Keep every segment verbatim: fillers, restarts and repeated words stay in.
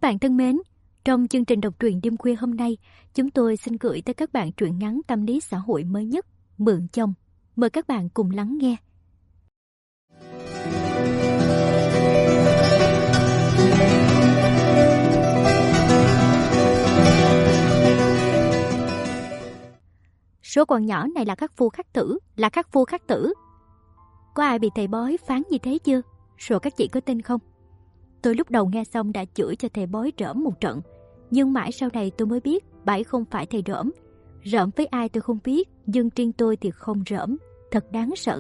bạn thân mến, trong chương trình đọc truyện đêm khuya hôm nay, chúng tôi xin gửi tới các bạn truyện ngắn tâm lý xã hội mới nhất, Mượn Chồng. Mời các bạn cùng lắng nghe. Số con nhỏ này là khắc phu khắc tử, là khắc phu khắc tử. Có ai bị thầy bói phán như thế chưa? Rồi các chị có tin không? Tôi lúc đầu nghe xong đã chửi cho thầy bói rỡm một trận. Nhưng mãi sau này tôi mới biết Bảy không phải thầy rỡm. Rỡm với ai tôi không biết, nhưng riêng tôi thì không rỡm. Thật đáng sợ.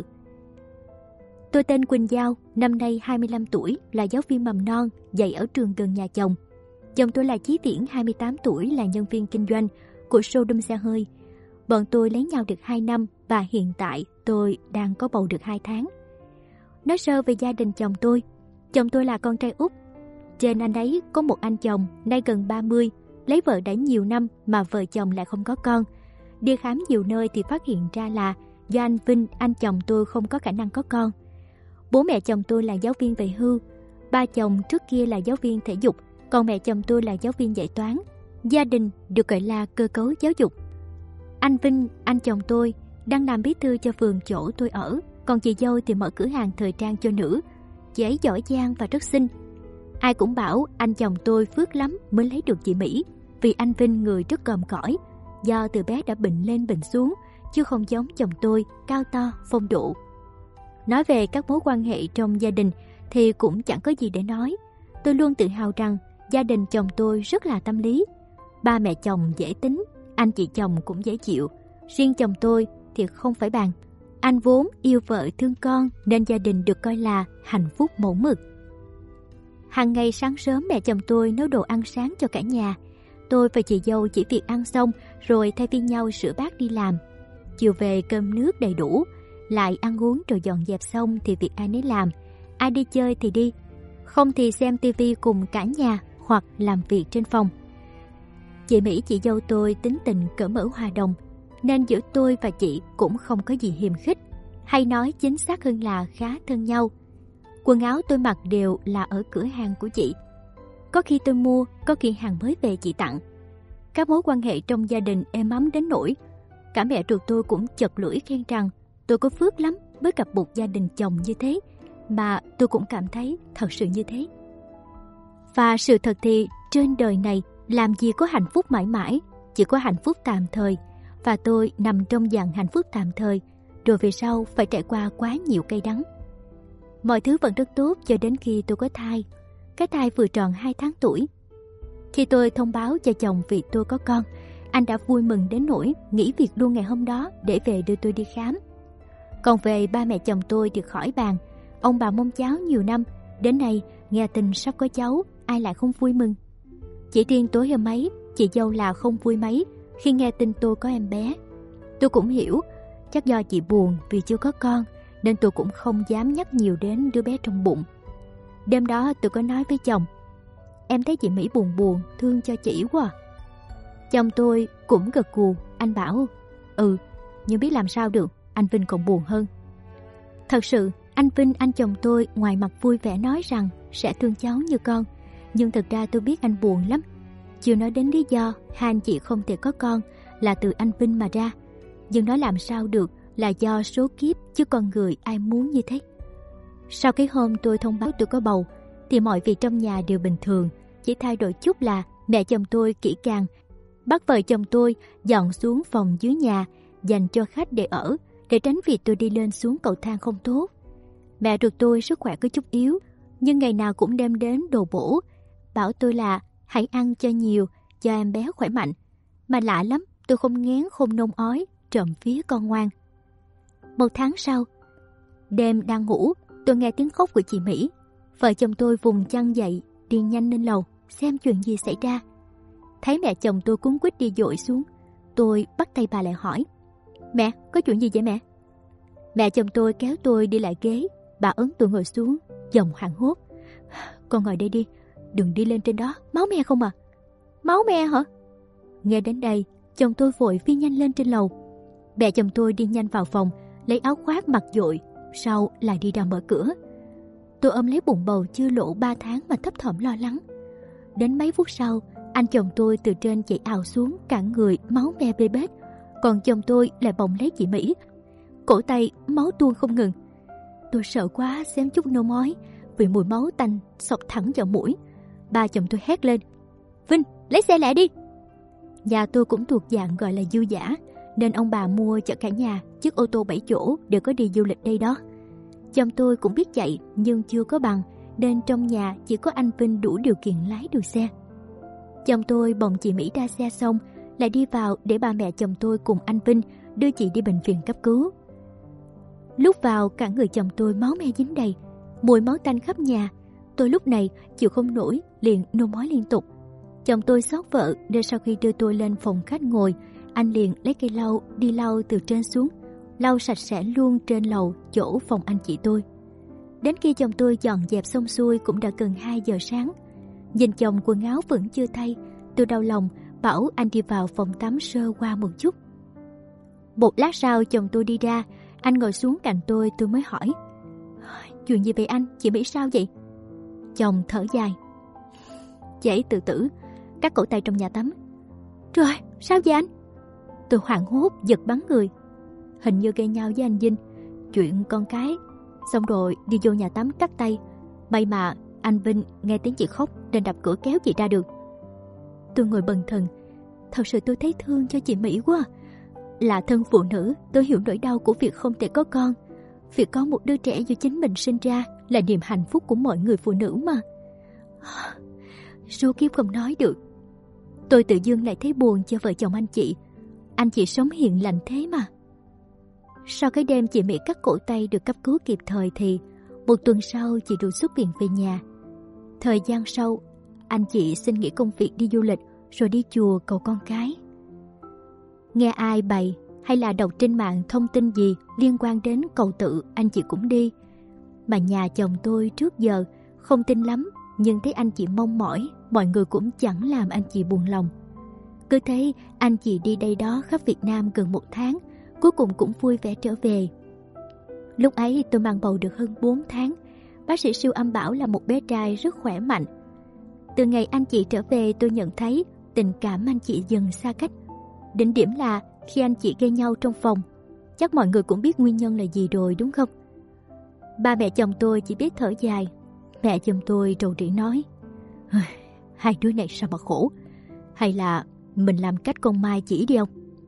Tôi tên Quỳnh Giao, năm nay hai mươi lăm tuổi, là giáo viên mầm non, dạy ở trường gần nhà chồng. Chồng tôi là Chí Viễn, hai mươi tám tuổi, là nhân viên kinh doanh của showroom xe hơi. Bọn tôi lấy nhau được hai năm và hiện tại tôi đang có bầu được hai tháng. Nói sơ về gia đình chồng tôi. Chồng tôi là con trai út. Trên anh ấy có một anh chồng, nay gần ba mươi, lấy vợ đã nhiều năm mà vợ chồng lại không có con. Đi khám nhiều nơi thì phát hiện ra là do anh Vinh, anh chồng tôi không có khả năng có con. Bố mẹ chồng tôi là giáo viên về hưu. Ba chồng trước kia là giáo viên thể dục, còn mẹ chồng tôi là giáo viên dạy toán. Gia đình được gọi là cơ cấu giáo dục. Anh Vinh, anh chồng tôi, đang làm bí thư cho phường chỗ tôi ở, còn chị dâu thì mở cửa hàng thời trang cho nữ. Chị ấy giỏi giang và rất xinh. Ai cũng bảo anh chồng tôi phước lắm mới lấy được chị Mỹ, vì anh Vinh người rất còm cõi, do từ bé đã bệnh lên bệnh xuống, chứ không giống chồng tôi cao to, phong độ. Nói về các mối quan hệ trong gia đình thì cũng chẳng có gì để nói. Tôi luôn tự hào rằng gia đình chồng tôi rất là tâm lý. Ba mẹ chồng dễ tính, anh chị chồng cũng dễ chịu. Riêng chồng tôi thì không phải bàn. Anh vốn yêu vợ thương con nên gia đình được coi là hạnh phúc mẫu mực. Hàng ngày sáng sớm mẹ chồng tôi nấu đồ ăn sáng cho cả nhà. Tôi và chị dâu chỉ việc ăn xong rồi thay phiên nhau rửa bát đi làm. Chiều về cơm nước đầy đủ, lại ăn uống rồi dọn dẹp xong thì việc ai nấy làm. Ai đi chơi thì đi, không thì xem tivi cùng cả nhà hoặc làm việc trên phòng. Chị Mỹ, chị dâu tôi tính tình cởi mở hòa đồng, nên giữa tôi và chị cũng không có gì hiềm khích, hay nói chính xác hơn là khá thân nhau. Quần áo tôi mặc đều là ở cửa hàng của chị. Có khi tôi mua, có khi hàng mới về chị tặng. Các mối quan hệ trong gia đình êm ấm đến nỗi cả mẹ ruột tôi cũng chật lưỡi khen rằng tôi có phước lắm mới gặp một gia đình chồng như thế, mà tôi cũng cảm thấy thật sự như thế. Và sự thật thì trên đời này làm gì có hạnh phúc mãi mãi, chỉ có hạnh phúc tạm thời. Và tôi nằm trong dạng hạnh phúc tạm thời, rồi về sau phải trải qua quá nhiều cay đắng. Mọi thứ vẫn rất tốt cho đến khi tôi có thai. Cái thai vừa tròn hai tháng tuổi. Khi tôi thông báo cho chồng việc tôi có con, anh đã vui mừng đến nỗi nghỉ việc luôn ngày hôm đó để về đưa tôi đi khám. Còn về ba mẹ chồng tôi thì khỏi bàn. Ông bà mong cháu nhiều năm, đến nay nghe tin sắp có cháu, ai lại không vui mừng. Chỉ riêng tối hôm ấy, chị dâu là không vui mấy khi nghe tin tôi có em bé. Tôi cũng hiểu, chắc do chị buồn vì chưa có con, nên tôi cũng không dám nhắc nhiều đến đứa bé trong bụng. Đêm đó tôi có nói với chồng, em thấy chị Mỹ buồn buồn, thương cho chị quá. Chồng tôi cũng gật gù, anh bảo, ừ, nhưng biết làm sao được, anh Vinh còn buồn hơn. Thật sự, anh Vinh, anh chồng tôi ngoài mặt vui vẻ nói rằng sẽ thương cháu như con, nhưng thật ra tôi biết anh buồn lắm. Chưa nói đến lý do hai anh chị không thể có con là từ anh Vinh mà ra. Nhưng nói làm sao được, là do số kiếp chứ con người ai muốn như thế. Sau cái hôm tôi thông báo tôi có bầu thì mọi việc trong nhà đều bình thường, chỉ thay đổi chút là mẹ chồng tôi kỹ càng bắt vợ chồng tôi dọn xuống phòng dưới nhà dành cho khách để ở, để tránh việc tôi đi lên xuống cầu thang không tốt. Mẹ ruột tôi sức khỏe có chút yếu, nhưng ngày nào cũng đem đến đồ bổ, bảo tôi là hãy ăn cho nhiều cho em bé khỏe mạnh. Mà lạ lắm, tôi không ngén không nôn ói, trộm vía con ngoan. Một tháng sau, đêm đang ngủ, tôi nghe tiếng khóc của chị Mỹ. Vợ chồng tôi vùng chăn dậy, đi nhanh lên lầu xem chuyện gì xảy ra. Thấy mẹ chồng tôi cuống quýt đi dội xuống, tôi bắt tay bà lại hỏi, mẹ, có chuyện gì vậy mẹ? Mẹ chồng tôi kéo tôi đi lại ghế, bà ấn tôi ngồi xuống, giọng hoảng hốt, con ngồi đây đi, đừng đi lên trên đó, máu me không à? Máu me hả? Nghe đến đây, chồng tôi vội phi nhanh lên trên lầu. Mẹ chồng tôi đi nhanh vào phòng, lấy áo khoác mặc dội, sau lại đi ra mở cửa. Tôi ôm lấy bụng bầu chưa lộ ba tháng mà thấp thỏm lo lắng. Đến mấy phút sau, anh chồng tôi từ trên chạy ào xuống, cả người máu me bê bết. Còn chồng tôi lại bồng lấy chị Mỹ, cổ tay máu tuôn không ngừng. Tôi sợ quá, xém chút nôn ói vì mùi máu tanh xộc thẳng vào mũi. Ba chồng tôi hét lên: Vinh, lấy xe lẹ đi. Nhà tôi cũng thuộc dạng gọi là dư dả, nên ông bà mua cho cả nhà chiếc ô tô bảy chỗ để có đi du lịch đây đó. Chồng tôi cũng biết chạy nhưng chưa có bằng, nên trong nhà chỉ có anh Vinh đủ điều kiện lái được xe. Chồng tôi bồng chị Mỹ ra xe xong lại đi vào để ba mẹ chồng tôi cùng anh Vinh đưa chị đi bệnh viện cấp cứu. Lúc vào, cả người chồng tôi máu me dính đầy, mùi máu tanh khắp nhà. Tôi lúc này chịu không nổi, liền nôn ói liên tục. Chồng tôi xót vợ nên sau khi đưa tôi lên phòng khách ngồi, anh liền lấy cây lau đi lau từ trên xuống, lau sạch sẽ luôn trên lầu chỗ phòng anh chị tôi. Đến khi chồng tôi dọn dẹp xong xuôi cũng đã gần hai giờ sáng. Nhìn chồng quần áo vẫn chưa thay, tôi đau lòng bảo anh đi vào phòng tắm sơ qua một chút. Một lát sau chồng tôi đi ra, anh ngồi xuống cạnh tôi, tôi mới hỏi: Chuyện gì vậy anh, chị Mỹ sao vậy? Chồng thở dài: Chị ấy tự tử, cắt cổ tay trong nhà tắm. Trời, sao vậy anh? Tôi hoảng hốt giật bắn người. Hình như gây nhau với anh Vinh, chuyện con cái, xong rồi đi vô nhà tắm cắt tay. May mà anh Vinh nghe tiếng chị khóc nên đập cửa kéo chị ra được. Tôi ngồi bần thần. Thật sự tôi thấy thương cho chị Mỹ quá. Là thân phụ nữ, tôi hiểu nỗi đau của việc không thể có con. Việc có một đứa trẻ do chính mình sinh ra là niềm hạnh phúc của mọi người phụ nữ mà. Số kiếp không nói được. Tôi tự dưng lại thấy buồn cho vợ chồng anh chị. Anh chị sống hiền lành thế mà. Sau cái đêm chị Mỹ cắt cổ tay được cấp cứu kịp thời thì một tuần sau chị được xuất viện về nhà. Thời gian sau, anh chị xin nghỉ công việc đi du lịch rồi đi chùa cầu con cái. Nghe ai bày hay là đọc trên mạng thông tin gì liên quan đến cầu tự, anh chị cũng đi. Mà nhà chồng tôi trước giờ không tin lắm, nhưng thấy anh chị mong mỏi, mọi người cũng chẳng làm anh chị buồn lòng. Cứ thấy anh chị đi đây đó khắp Việt Nam gần một tháng, cuối cùng cũng vui vẻ trở về. Lúc ấy tôi mang bầu được hơn bốn tháng. Bác sĩ siêu âm bảo là một bé trai rất khỏe mạnh. Từ ngày anh chị trở về, tôi nhận thấy tình cảm anh chị dần xa cách. Đỉnh điểm là khi anh chị gây nhau trong phòng. Chắc mọi người cũng biết nguyên nhân là gì rồi đúng không? Ba mẹ chồng tôi chỉ biết thở dài. Mẹ chồng tôi rầu rĩ nói: Hai đứa này sao mà khổ. Hay là mình làm cách con Mai chỉ đi không?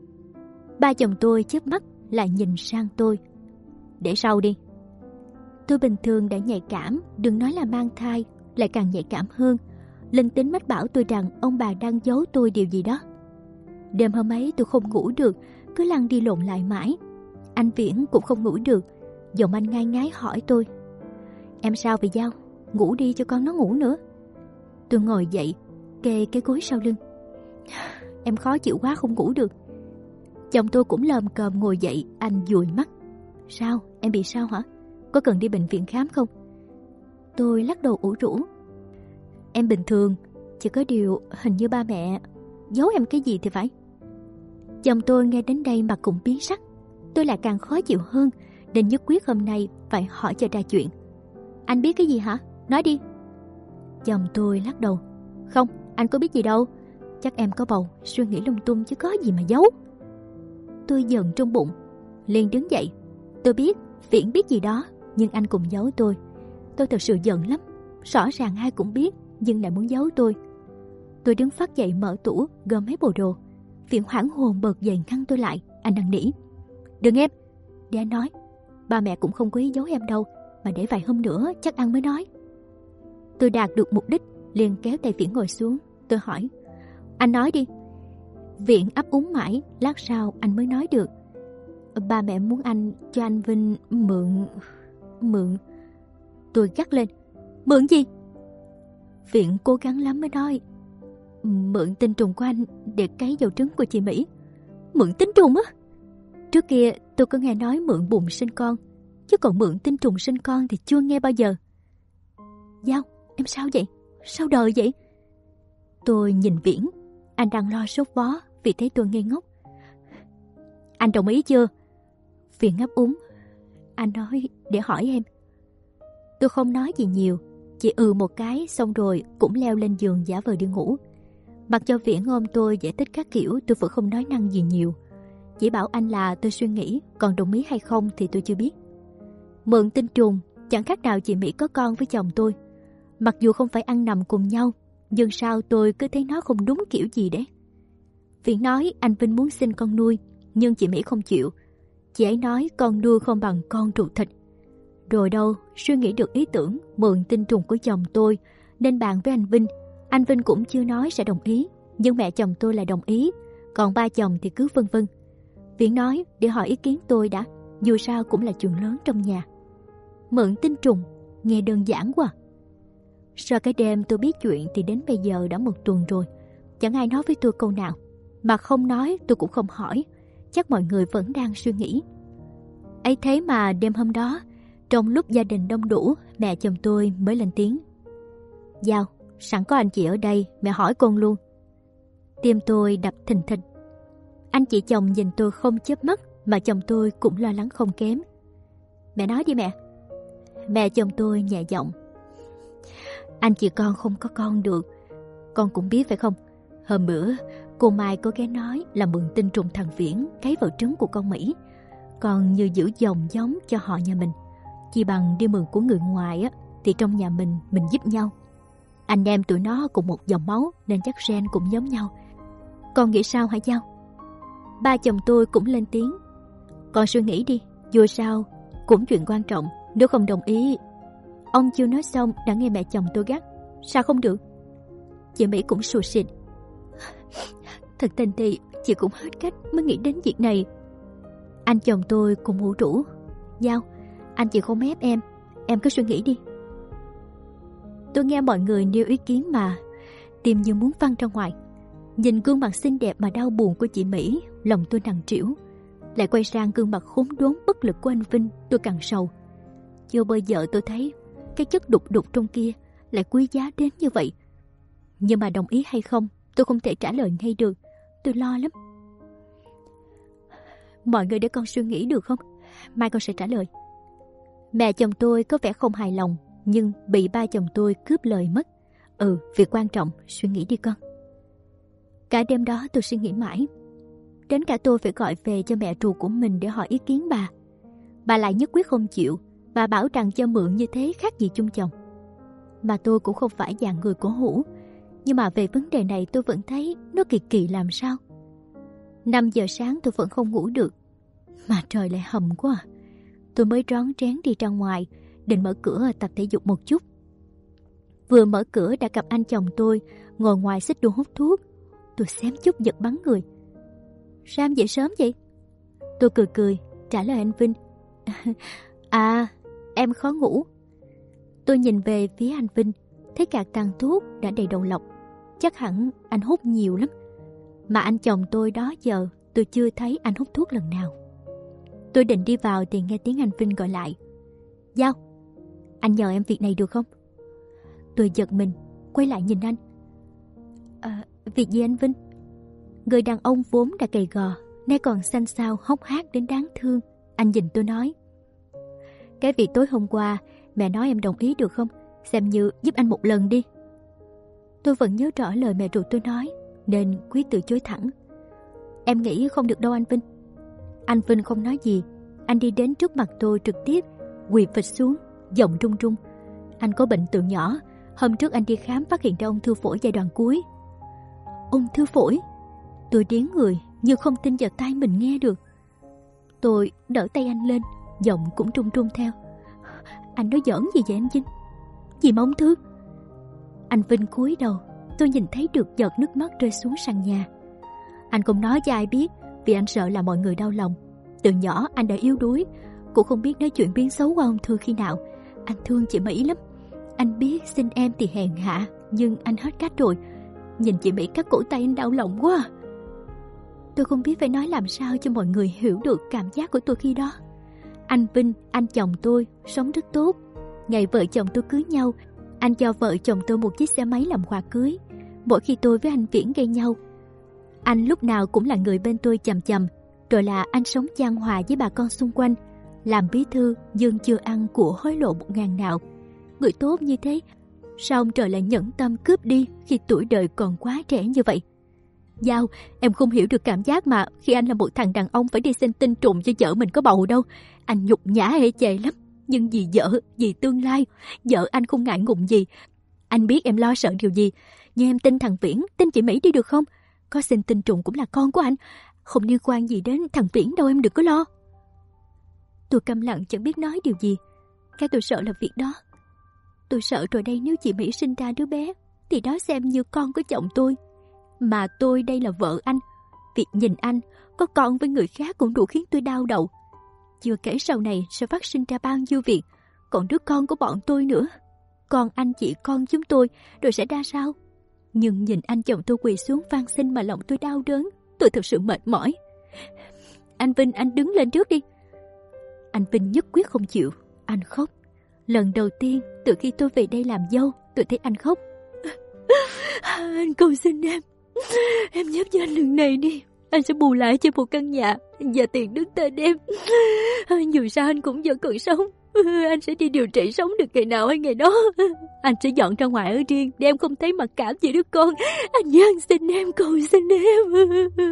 Ba chồng tôi chớp mắt lại nhìn sang tôi: Để sau đi. Tôi bình thường đã nhạy cảm, đừng nói là mang thai, lại càng nhạy cảm hơn. Linh tính mách bảo tôi rằng ông bà đang giấu tôi điều gì đó. Đêm hôm ấy tôi không ngủ được, cứ lăn đi lộn lại mãi. Anh Viễn cũng không ngủ được. Giọng anh ngai ngái hỏi tôi: Em sao vậy Giao? Ngủ đi cho con nó ngủ nữa. Tôi ngồi dậy, kê cái gối sau lưng. Em khó chịu quá không ngủ được. Chồng tôi cũng lồm cồm ngồi dậy, anh dụi mắt. Sao? Em bị sao hả? Có cần đi bệnh viện khám không? Tôi lắc đầu ủ rũ. Em bình thường, chỉ có điều hình như ba mẹ giấu em cái gì thì phải. Chồng tôi nghe đến đây mặt cũng biến sắc. Tôi lại càng khó chịu hơn, nên nhất quyết hôm nay phải hỏi cho ra chuyện. Anh biết cái gì hả? Nói đi. Chồng tôi lắc đầu. Không, anh có biết gì đâu. Chắc em có bầu, suy nghĩ lung tung chứ có gì mà giấu. Tôi giận trong bụng, liền đứng dậy. Tôi biết Viễn biết gì đó, nhưng anh cũng giấu tôi. Tôi thật sự giận lắm. Rõ ràng ai cũng biết, nhưng lại muốn giấu tôi. Tôi đứng phát dậy mở tủ, gom mấy bộ đồ. Viễn hoảng hồn bật dậy ngăn tôi lại. Anh năn nỉ. Đừng em. Để anh nói. Ba mẹ cũng không có ý giấu em đâu, mà để vài hôm nữa chắc ăn mới nói. Tôi đạt được mục đích, liền kéo tay Viễn ngồi xuống. Tôi hỏi: Anh nói đi. Viễn ấp úng mãi, lát sau anh mới nói được. Ba mẹ muốn anh cho anh Vinh mượn... Mượn... Tôi gắt lên. Mượn gì? Viễn cố gắng lắm mới nói: Mượn tinh trùng của anh để cấy vào trứng của chị Mỹ. Mượn tinh trùng á? Trước kia tôi có nghe nói mượn bụng sinh con, chứ còn mượn tinh trùng sinh con thì chưa nghe bao giờ. Giao, em sao vậy? Sao đời vậy? Tôi nhìn Viễn. Anh đang lo sốt vó vì thấy tôi ngây ngốc. Anh đồng ý chưa? Viễn ấp úng. Anh nói để hỏi em. Tôi không nói gì nhiều, Chị ừ một cái xong rồi cũng leo lên giường giả vờ đi ngủ. Mặc cho Viễn ôm tôi giải thích các kiểu, tôi vẫn không nói năng gì nhiều. Chỉ bảo anh là tôi suy nghĩ, còn đồng ý hay không thì tôi chưa biết. Mượn tinh trùng, chẳng khác nào chị Mỹ có con với chồng tôi. Mặc dù không phải ăn nằm cùng nhau, nhưng sao tôi cứ thấy nó không đúng kiểu gì đấy. Viễn nói anh Vinh muốn sinh con nuôi, nhưng chị Mỹ không chịu. Chị ấy nói con nuôi không bằng con ruột thịt. Rồi đâu, suy nghĩ được ý tưởng mượn tinh trùng của chồng tôi nên bàn với anh Vinh. Anh Vinh cũng chưa nói sẽ đồng ý, nhưng mẹ chồng tôi lại đồng ý, còn ba chồng thì cứ vân vân. Viễn nói để hỏi ý kiến tôi đã, dù sao cũng là chuyện lớn trong nhà. Mượn tinh trùng, nghe đơn giản quá. Sau cái đêm tôi biết chuyện thì đến bây giờ đã một tuần rồi. Chẳng ai nói với tôi câu nào, mà không nói tôi cũng không hỏi. Chắc mọi người vẫn đang suy nghĩ. Ấy thế mà đêm hôm đó, trong lúc gia đình đông đủ, mẹ chồng tôi mới lên tiếng. Giao, sẵn có anh chị ở đây, mẹ hỏi con luôn. Tim tôi đập thình thịch. Anh chị chồng nhìn tôi không chớp mắt, mà chồng tôi cũng lo lắng không kém. Mẹ nói đi mẹ. Mẹ chồng tôi nhẹ giọng. Anh chị con không có con được. Con cũng biết phải không? Hôm bữa cô Mai có ghé nói là mượn tinh trùng thằng Viễn cấy vào trứng của con Mỹ. Còn như giữ dòng giống cho họ nhà mình, chỉ bằng đi mượn của người ngoài á, thì trong nhà mình mình giúp nhau. Anh em tụi nó cùng một dòng máu nên chắc gen cũng giống nhau. Con nghĩ sao hả Giao? Ba chồng tôi cũng lên tiếng. Con suy nghĩ đi, dù sao cũng chuyện quan trọng, nếu không đồng ý. Ông chưa nói xong đã nghe mẹ chồng tôi gắt. Sao không được? Chị Mỹ cũng sụt sịt. Thật tình thì chị cũng hết cách mới nghĩ đến việc này. Anh chồng tôi cũng ủ rũ. Giao, anh chị không ép em, em cứ suy nghĩ đi. Tôi nghe mọi người nêu ý kiến mà tim như muốn văng ra ngoài. Nhìn gương mặt xinh đẹp mà đau buồn của chị Mỹ, lòng tôi nặng trĩu. Lại quay sang gương mặt khốn đốn bất lực của anh Vinh, tôi càng sầu. Chưa bao giờ tôi thấy cái chất đục đục trong kia lại quý giá đến như vậy. Nhưng mà đồng ý hay không, tôi không thể trả lời ngay được. Tôi lo lắm. Mọi người để con suy nghĩ được không? Mai con sẽ trả lời. Mẹ chồng tôi có vẻ không hài lòng, nhưng bị ba chồng tôi cướp lời mất. Ừ, việc quan trọng, suy nghĩ đi con. Cả đêm đó tôi suy nghĩ mãi. Đến cả tôi phải gọi về cho mẹ ruột của mình để hỏi ý kiến bà. Bà lại nhất quyết không chịu. Bà bảo rằng cho mượn như thế khác gì chung chồng. Mà tôi cũng không phải dạng người cổ hủ, nhưng mà về vấn đề này tôi vẫn thấy nó kỳ kỳ làm sao. Năm giờ sáng tôi vẫn không ngủ được. Mà trời lại hầm quá à. Tôi mới rón rén đi ra ngoài, định mở cửa tập thể dục một chút. Vừa mở cửa đã gặp anh chồng tôi ngồi ngoài xích đu hút thuốc. Tôi xém chút giật bắn người. Sao em dậy sớm vậy? Tôi cười cười trả lời anh Vinh. À, em khó ngủ. Tôi nhìn về phía anh Vinh, thấy cạc tàn thuốc đã đầy đầu lọc. Chắc hẳn anh hút nhiều lắm. Mà anh chồng tôi đó giờ tôi chưa thấy anh hút thuốc lần nào. Tôi định đi vào thì nghe tiếng anh Vinh gọi lại. Giao, anh nhờ em việc này được không? Tôi giật mình, quay lại nhìn anh. À, việc gì anh Vinh? Người đàn ông vốn đã gầy gò, nay còn xanh xao hốc hác đến đáng thương. Anh nhìn tôi nói. Cái việc tối hôm qua mẹ nói em đồng ý được không? Xem như giúp anh một lần đi. Tôi vẫn nhớ rõ lời mẹ ruột tôi nói, nên quyết từ chối thẳng. Em nghĩ không được đâu anh Vinh. Anh Vinh không nói gì. Anh đi đến trước mặt tôi trực tiếp quỳ phịch xuống, giọng run run. Anh có bệnh từ nhỏ. Hôm trước anh đi khám phát hiện ra ung thư phổi giai đoạn cuối. Ung thư phổi? Tôi điếng người, như không tin vào tai mình nghe được. Tôi đỡ tay anh lên, giọng cũng run run theo. Anh nói giỡn gì vậy anh Vinh? Gì mà ung thư? Anh Vinh cúi đầu, tôi nhìn thấy được giọt nước mắt rơi xuống sàn nhà. Anh không nói cho ai biết, vì anh sợ là mọi người đau lòng. Từ nhỏ anh đã yếu đuối, cũng không biết nói chuyện biến xấu qua ung thư khi nào. Anh thương chị Mỹ lắm. Anh biết xin em thì hèn hạ, nhưng anh hết cách rồi. Nhìn chị Mỹ cắt cổ tay anh đau lòng quá. Tôi không biết phải nói làm sao cho mọi người hiểu được cảm giác của tôi khi đó. Anh Vinh, anh chồng tôi, sống rất tốt. Ngày vợ chồng tôi cưới nhau, anh cho vợ chồng tôi một chiếc xe máy làm quà cưới. Mỗi khi tôi với anh Viễn gây nhau, anh lúc nào cũng là người bên tôi chằm chằm. Rồi là anh sống chan hòa với bà con xung quanh. Làm bí thư nhưng chưa ăn của hối lộ một ngàn nào. Người tốt như thế Sao ông trời lại nhẫn tâm cướp đi khi tuổi đời còn quá trẻ như vậy? Giao, em không hiểu được cảm giác mà khi anh là một thằng đàn ông phải đi xin tinh trùng cho vợ mình có bầu đâu. Anh nhục nhã ê chề lắm. Nhưng vì vợ, vì tương lai, vợ anh không ngại ngùng gì. Anh biết em lo sợ điều gì. Nhưng em tin thằng Viễn, tin chị Mỹ đi được không? Có xin tinh trùng cũng là con của anh. Không liên quan gì đến thằng Viễn đâu, em đừng có lo. Tôi câm lặng chẳng biết nói điều gì. Cái tôi sợ là việc đó. Tôi sợ rồi đây, nếu chị Mỹ sinh ra đứa bé thì đó xem như con của chồng tôi. Mà tôi đây là vợ anh. Việc nhìn anh có con với người khác cũng đủ khiến tôi đau đầu. Chưa kể sau này sẽ phát sinh ra bao nhiêu việc. Còn đứa con của bọn tôi nữa. Con anh chị con chúng tôi rồi sẽ ra sao? Nhưng nhìn anh chồng tôi quỳ xuống van xin mà lòng tôi đau đớn. Tôi thực sự mệt mỏi. Anh Vinh, anh đứng lên trước đi. Anh Vinh nhất quyết không chịu. Anh khóc. Lần đầu tiên từ khi tôi về đây làm dâu, tôi thấy anh khóc. Anh cầu xin em, em giúp cho anh lần này đi. Anh sẽ bù lại cho một căn nhà và tiền đứng tên em. Dù sao anh cũng vẫn còn sống. Anh sẽ đi điều trị, sống được ngày nào hay ngày đó. Anh sẽ dọn ra ngoài ở riêng để em không thấy mặc cảm gì đứa con. Anh nhớ anh xin em, cầu xin em.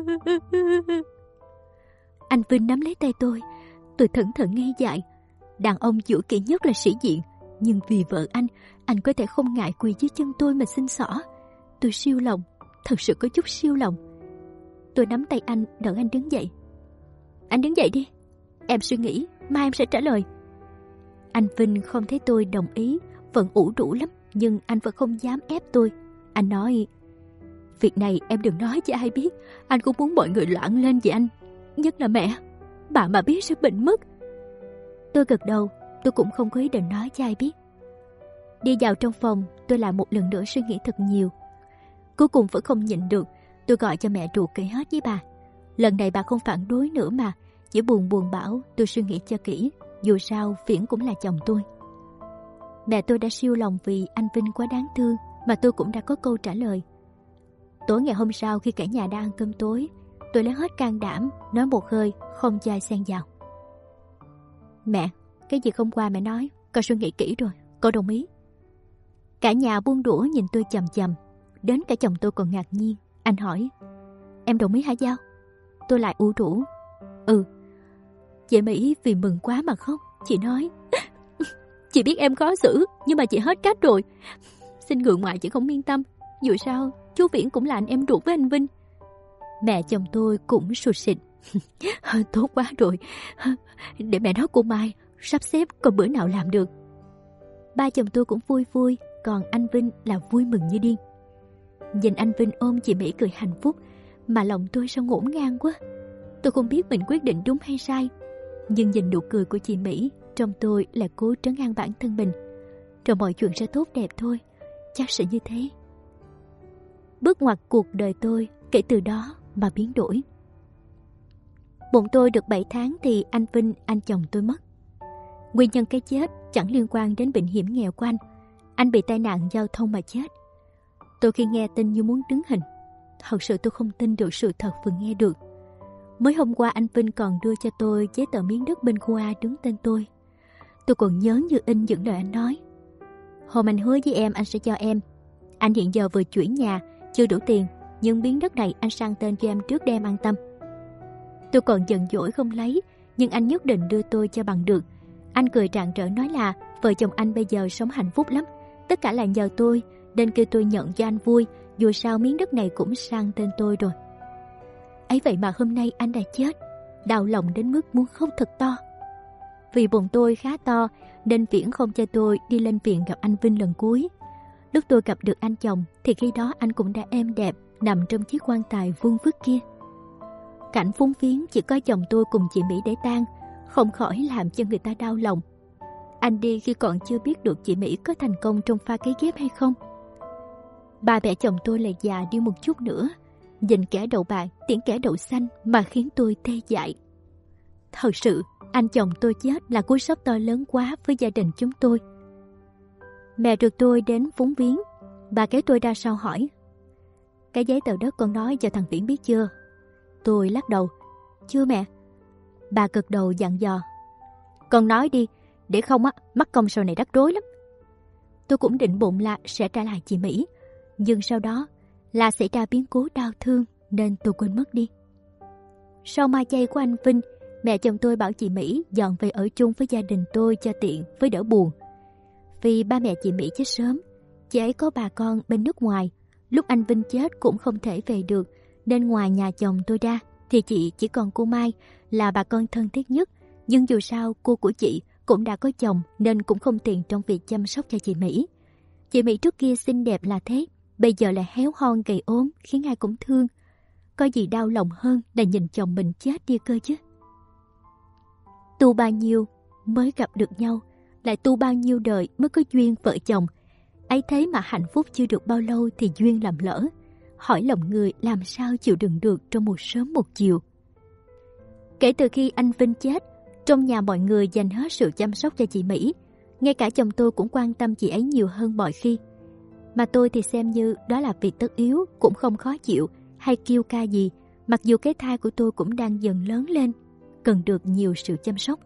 Anh Vinh nắm lấy tay tôi. Tôi thẫn thờ ngây dại. Đàn ông dữ kỹ nhất là sĩ diện. Nhưng vì vợ anh, anh có thể không ngại quỳ dưới chân tôi mà xin xỏ. Tôi siêu lòng, thật sự có chút siêu lòng. Tôi nắm tay anh, đỡ anh đứng dậy. Anh đứng dậy đi. Em suy nghĩ, mai em sẽ trả lời. Anh Vinh không thấy tôi đồng ý, vẫn ủ rũ lắm, nhưng anh vẫn không dám ép tôi. Anh nói, việc này em đừng nói cho ai biết. Anh cũng muốn mọi người loạn lên vì anh. Nhất là mẹ. Bà mà biết sẽ bệnh mất. Tôi gật đầu, tôi cũng không có ý định nói cho ai biết. Đi vào trong phòng, tôi lại một lần nữa suy nghĩ thật nhiều. Cuối cùng vẫn không nhịn được, tôi gọi cho mẹ ruột kể hết với bà. Lần này bà không phản đối nữa mà, chỉ buồn buồn bảo tôi suy nghĩ cho kỹ. Dù sao Viễn cũng là chồng tôi. Mẹ tôi đã siêu lòng vì anh Vinh quá đáng thương, mà tôi cũng đã có câu trả lời. Tối ngày hôm sau khi cả nhà đã ăn cơm tối, tôi lấy hết can đảm nói một hơi, không cho ai xen vào. Mẹ, cái gì hôm qua mẹ nói con suy nghĩ kỹ rồi, con đồng ý. Cả nhà buông đũa nhìn tôi chằm chằm. Đến cả chồng tôi còn ngạc nhiên. Anh hỏi, em đồng ý hả Giao? Tôi lại ủ rũ, ừ. Chị Mỹ vì mừng quá mà khóc. Chị nói, chị biết em khó xử, nhưng mà chị hết cách rồi. Xin người ngoại chị không yên tâm. Dù sao chú Viễn cũng là anh em ruột với anh Vinh. Mẹ chồng tôi cũng sụt sịt. Tốt quá rồi. Để mẹ nói cô Mai sắp xếp còn bữa nào làm được. Ba chồng tôi cũng vui vui, còn anh Vinh là vui mừng như điên. Nhìn anh Vinh ôm chị Mỹ cười hạnh phúc, mà lòng tôi sao ngổn ngang quá. Tôi không biết mình quyết định đúng hay sai, nhưng nhìn nụ cười của chị Mỹ, trong tôi lại cố trấn an bản thân mình. Rồi mọi chuyện sẽ tốt đẹp thôi, chắc sẽ như thế. Bước ngoặt cuộc đời tôi kể từ đó mà biến đổi. Bụng tôi được bảy tháng thì anh Vinh, anh chồng tôi mất. Nguyên nhân cái chết chẳng liên quan đến bệnh hiểm nghèo của anh. Anh bị tai nạn giao thông mà chết. Tôi khi nghe tin như muốn đứng hình. Thật sự tôi không tin được sự thật vừa nghe được. Mới hôm qua anh Vinh còn đưa cho tôi giấy tờ miếng đất bên khu A đứng tên tôi. Tôi còn nhớ như in những lời anh nói. Hôm anh hứa với em anh sẽ cho em. Anh hiện giờ vừa chuyển nhà, chưa đủ tiền, nhưng miếng đất này anh sang tên cho em trước để em an tâm. Tôi còn giận dỗi không lấy, nhưng anh nhất định đưa tôi cho bằng được. Anh cười rạng rỡ nói là vợ chồng anh bây giờ sống hạnh phúc lắm. Tất cả là nhờ tôi, nên kêu tôi nhận cho anh vui. Dù sao miếng đất này cũng sang tên tôi rồi. Ấy vậy mà hôm nay anh đã chết. Đau lòng đến mức muốn khóc thật to. Vì bụng tôi khá to nên Viễn không cho tôi đi lên viện gặp anh Vinh lần cuối. Lúc tôi gặp được anh chồng thì khi đó anh cũng đã êm đẹp nằm trong chiếc quan tài vuông vức kia. Cảnh phúng viếng chỉ có chồng tôi cùng chị Mỹ để tang, không khỏi làm cho người ta đau lòng. Anh đi khi còn chưa biết được chị Mỹ có thành công trong pha cấy ghép hay không. Ba mẹ chồng tôi lại già đi một chút nữa, nhìn kẻ đậu bạc tiễn kẻ đậu xanh mà khiến tôi tê dại. Thật sự anh chồng tôi chết là cú sốc to lớn quá với gia đình chúng tôi. Mẹ ruột tôi đến phúng viếng. Bà kéo tôi ra sau hỏi, cái giấy tờ đất con nói cho thằng Viễn biết chưa? Tôi lắc đầu, chưa mẹ. Bà gật đầu dặn dò, con nói đi, để không á mắc công sau này rắc rối lắm. tôi cũng định bụng là sẽ trả lại chị Mỹ. Nhưng sau đó là xảy ra biến cố đau thương nên tôi quên mất đi. Sau ma chay của anh Vinh, mẹ chồng tôi bảo chị Mỹ dọn về ở chung với gia đình tôi cho tiện với đỡ buồn. Vì ba mẹ chị Mỹ chết sớm, chị ấy có bà con bên nước ngoài. Lúc anh Vinh chết cũng không thể về được, nên ngoài nhà chồng tôi ra thì chị chỉ còn cô Mai là bà con thân thiết nhất. Nhưng dù sao cô của chị cũng đã có chồng nên cũng không tiện trong việc chăm sóc cho chị Mỹ. Chị Mỹ trước kia xinh đẹp là thế, bây giờ lại héo hon gầy ốm khiến ai cũng thương. Có gì đau lòng hơn là nhìn chồng mình chết đi cơ chứ. Tu bao nhiêu mới gặp được nhau, lại tu bao nhiêu đời mới có duyên vợ chồng. Ấy thế mà hạnh phúc chưa được bao lâu thì duyên làm lỡ. Hỏi lòng người làm sao chịu đựng được trong một sớm một chiều. Kể từ khi anh Vinh chết, trong nhà mọi người dành hết sự chăm sóc cho chị Mỹ. Ngay cả chồng tôi cũng quan tâm chị ấy nhiều hơn mọi khi. Mà tôi thì xem như đó là việc tất yếu, cũng không khó chịu hay kêu ca gì. Mặc dù cái thai của tôi cũng đang dần lớn lên, cần được nhiều sự chăm sóc.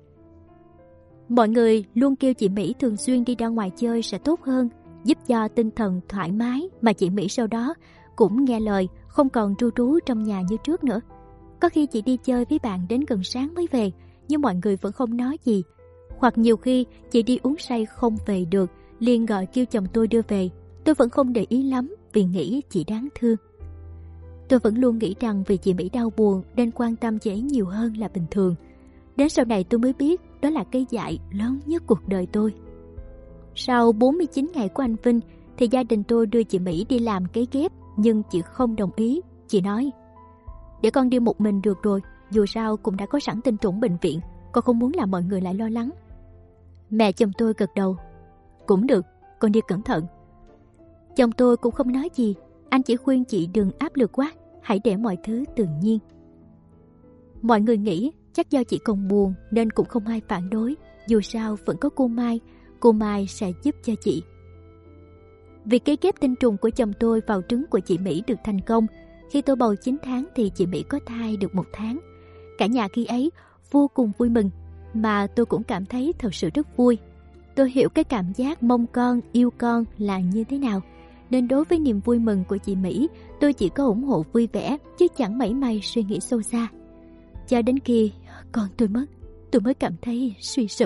Mọi người luôn kêu chị Mỹ thường xuyên đi ra ngoài chơi sẽ tốt hơn, giúp cho tinh thần thoải mái, mà chị Mỹ sau đó cũng nghe lời, không còn ru rú trong nhà như trước nữa. Có khi chị đi chơi với bạn đến gần sáng mới về, nhưng mọi người vẫn không nói gì. Hoặc nhiều khi chị đi uống say không về được, liền gọi kêu chồng tôi đưa về. Tôi vẫn không để ý lắm vì nghĩ chị đáng thương. Tôi vẫn luôn nghĩ rằng vì chị Mỹ đau buồn nên quan tâm chị ấy nhiều hơn là bình thường. Đến sau này tôi mới biết đó là cái dại lớn nhất cuộc đời tôi. Sau bốn mươi chín ngày của anh Vinh thì gia đình tôi đưa chị Mỹ đi làm cấy ghép, nhưng chị không đồng ý. Chị nói, để con đi một mình được rồi, dù sao cũng đã có sẵn tinh trùng bệnh viện, con không muốn làm mọi người lại lo lắng. Mẹ chồng tôi gật đầu, cũng được, con đi cẩn thận. Chồng tôi cũng không nói gì, anh chỉ khuyên chị đừng áp lực quá, hãy để mọi thứ tự nhiên. Mọi người nghĩ chắc do chị còn buồn nên cũng không ai phản đối, dù sao vẫn có cô Mai, cô Mai sẽ giúp cho chị. Việc cấy ghép tinh trùng của chồng tôi vào trứng của chị Mỹ được thành công. Khi tôi bầu chín tháng thì chị Mỹ có thai được một tháng. Cả nhà khi ấy vô cùng vui mừng, mà tôi cũng cảm thấy thật sự rất vui. Tôi hiểu cái cảm giác mong con, yêu con là như thế nào, nên đối với niềm vui mừng của chị Mỹ, tôi chỉ có ủng hộ vui vẻ chứ chẳng mảy may suy nghĩ sâu xa. Cho đến khi con tôi mất, tôi mới cảm thấy suy sụp.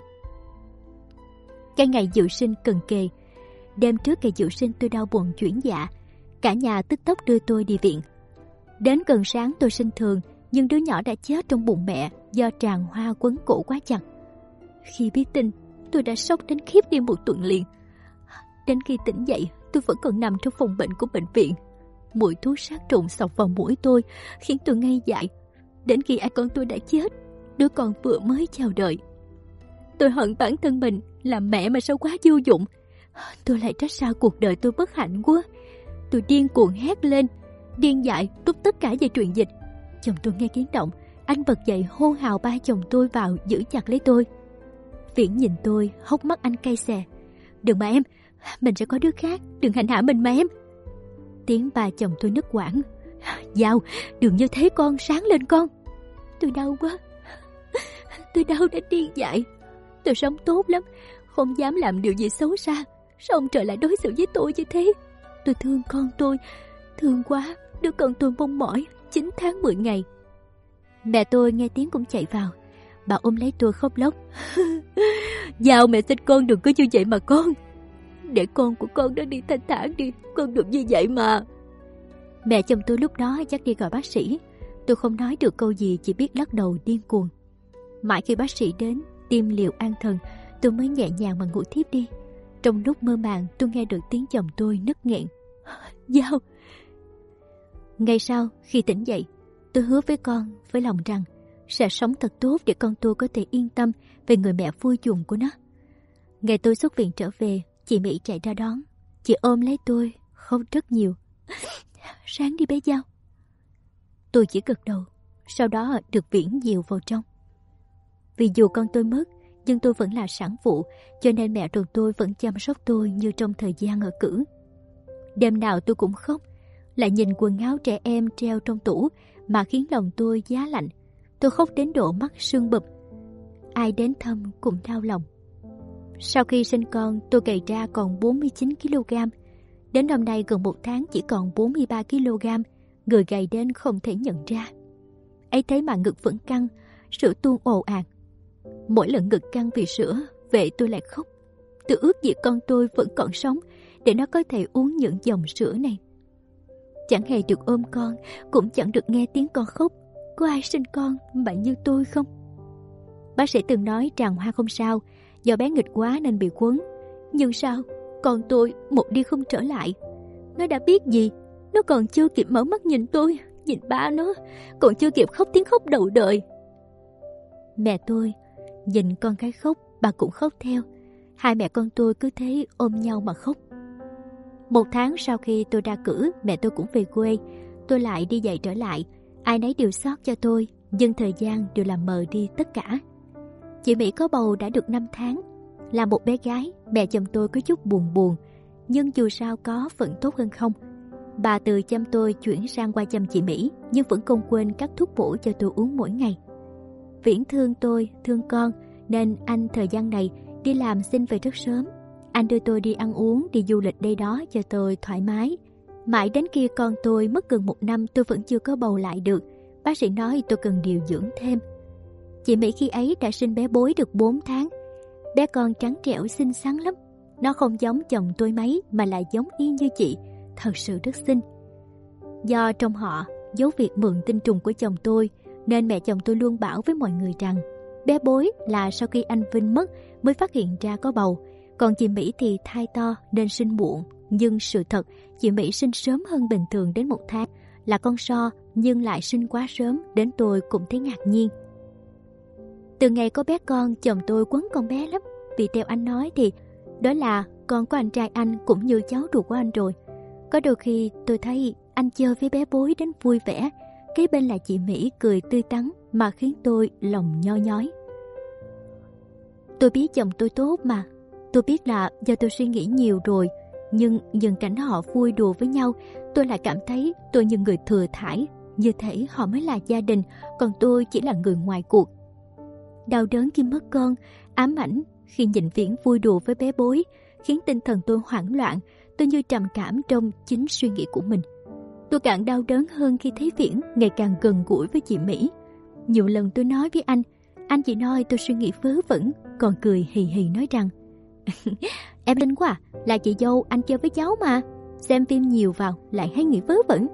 Cái ngày dự sinh cận kề. Đêm trước ngày dự sinh tôi đau buồn chuyển dạ. Cả nhà tức tốc đưa tôi đi viện. Đến gần sáng tôi sinh thường, nhưng đứa nhỏ đã chết trong bụng mẹ do tràng hoa quấn cổ quá chặt. Khi biết tin, tôi đã sốc đến khiếp đi một tuần liền. Đến khi tỉnh dậy, tôi vẫn còn nằm trong phòng bệnh của bệnh viện. Mùi thuốc sát trùng xộc vào mũi tôi khiến tôi ngây dại. Đến khi ai con tôi đã chết, đứa con vừa mới chào đời. Tôi hận bản thân mình, làm mẹ mà sao quá vô dụng. Tôi lại trách sao cuộc đời tôi bất hạnh quá. Tôi điên cuồng hét lên, điên dại rút tất cả dây truyền dịch. Chồng tôi nghe tiếng động, anh bật dậy hô hào ba chồng tôi vào giữ chặt lấy tôi. Viễn nhìn tôi, hốc mắt anh cay xè. Đừng mà em, mình sẽ có đứa khác, đừng hành hạ mình mà em. Tiếng ba chồng tôi nức quãng. Giao, đừng như thế con, sáng lên con. Tôi đau quá, tôi đau đến điên dại. Tôi sống tốt lắm, không dám làm điều gì xấu xa. Sao ông trời lại đối xử với tôi như thế? Tôi thương con tôi, thương quá. Đứa con tôi mong mỏi chín tháng mười ngày. Mẹ tôi nghe tiếng cũng chạy vào. Bà ôm lấy tôi khóc lóc. Giao, mẹ xin con đừng có như vậy mà con. Để con của con nó đi thanh thản đi, con đừng như vậy mà. Mẹ chồng tôi lúc đó chắc đi gọi bác sĩ. Tôi không nói được câu gì, chỉ biết lắc đầu điên cuồng. Mãi khi bác sĩ đến tiêm liều an thần, tôi mới nhẹ nhàng mà ngủ thiếp đi. Trong lúc mơ màng, tôi nghe được tiếng chồng tôi nấc nghẹn. Giao. Ngày sau, khi tỉnh dậy, tôi hứa với con, với lòng rằng sẽ sống thật tốt để con tôi có thể yên tâm về người mẹ vui chuộng của nó. Ngày tôi xuất viện trở về, chị Mỹ chạy ra đón. Chị ôm lấy tôi, khóc rất nhiều. Sáng đi bé Giao. Tôi chỉ gật đầu, sau đó được Viễn dìu vào trong. Vì dù con tôi mất, nhưng tôi vẫn là sản phụ, cho nên mẹ ruột tôi vẫn chăm sóc tôi như trong thời gian ở cữ. Đêm nào tôi cũng khóc, lại nhìn quần áo trẻ em treo trong tủ mà khiến lòng tôi giá lạnh. Tôi khóc đến độ mắt sưng bụp. Ai đến thăm cũng đau lòng. Sau khi sinh con, tôi gầy ra còn bốn mươi chín ki lô gam. Đến hôm nay gần một tháng chỉ còn bốn mươi ba ki lô gam, người gầy đến không thể nhận ra. Ấy thế mà ngực vẫn căng, sữa tuôn ồ ạt. Mỗi lần ngực căng vì sữa, vệ tôi lại khóc. Tôi ước gì con tôi vẫn còn sống để nó có thể uống những dòng sữa này. Chẳng hề được ôm con, cũng chẳng được nghe tiếng con khóc. Có ai sinh con mà như tôi không? Bác sĩ từng nói rằng Hoa không sao, do bé nghịch quá nên bị quấn. Nhưng sao, con tôi một đi không trở lại. Nó đã biết gì? Nó còn chưa kịp mở mắt nhìn tôi, nhìn ba nó, còn chưa kịp khóc tiếng khóc đầu đời. Mẹ tôi nhìn con cái khóc, bà cũng khóc theo. Hai mẹ con tôi cứ thế ôm nhau mà khóc. Một tháng sau khi tôi ra cử, mẹ tôi cũng về quê. Tôi lại đi dạy trở lại. Ai nấy đều xót cho tôi, nhưng thời gian đều làm mờ đi tất cả. Chị Mỹ có bầu đã được năm tháng. Là một bé gái, mẹ chồng tôi có chút buồn buồn. Nhưng dù sao có vẫn tốt hơn không. Bà từ chăm tôi chuyển sang qua chăm chị Mỹ, nhưng vẫn không quên các thuốc bổ cho tôi uống mỗi ngày. Viễn thương tôi, thương con, nên anh thời gian này đi làm xin về rất sớm. Anh đưa tôi đi ăn uống, đi du lịch đây đó cho tôi thoải mái. Mãi đến khi con tôi mất gần một năm tôi vẫn chưa có bầu lại được. Bác sĩ nói tôi cần điều dưỡng thêm. Chị Mỹ khi ấy đã sinh bé Bối được bốn tháng. Bé con trắng trẻo xinh xắn lắm. Nó không giống chồng tôi mấy mà lại giống y như chị. Thật sự rất xinh. Do trong họ giấu việc mượn tinh trùng của chồng tôi, nên mẹ chồng tôi luôn bảo với mọi người rằng bé Bối là sau khi anh Vinh mất mới phát hiện ra có bầu. Còn chị Mỹ thì thai to nên sinh muộn. Nhưng sự thật, chị Mỹ sinh sớm hơn bình thường đến một tháng. Là con so nhưng lại sinh quá sớm, đến tôi cũng thấy ngạc nhiên. Từ ngày có bé con, chồng tôi quấn con bé lắm. Vì theo anh nói thì đó là con của anh trai anh cũng như cháu ruột của anh rồi. Có đôi khi tôi thấy anh chơi với bé Bối đến vui vẻ, kế bên là chị Mỹ cười tươi tắn mà khiến tôi lòng nhoi nhói. Tôi biết chồng tôi tốt mà. Tôi biết là do tôi suy nghĩ nhiều rồi. Nhưng nhìn cảnh họ vui đùa với nhau, tôi lại cảm thấy tôi như người thừa thãi. Như thể họ mới là gia đình, còn tôi chỉ là người ngoài cuộc. Đau đớn khi mất con, ám ảnh khi nhìn Viễn vui đùa với bé Bối, khiến tinh thần tôi hoảng loạn. Tôi như trầm cảm trong chính suy nghĩ của mình. Tôi càng đau đớn hơn khi thấy Viễn ngày càng gần gũi với chị Mỹ. Nhiều lần tôi nói với anh, anh chỉ nói tôi suy nghĩ vớ vẩn, còn cười hì hì nói rằng em linh quá à, là chị dâu anh chơi với cháu mà, xem phim nhiều vào lại hay nghĩ vớ vẩn.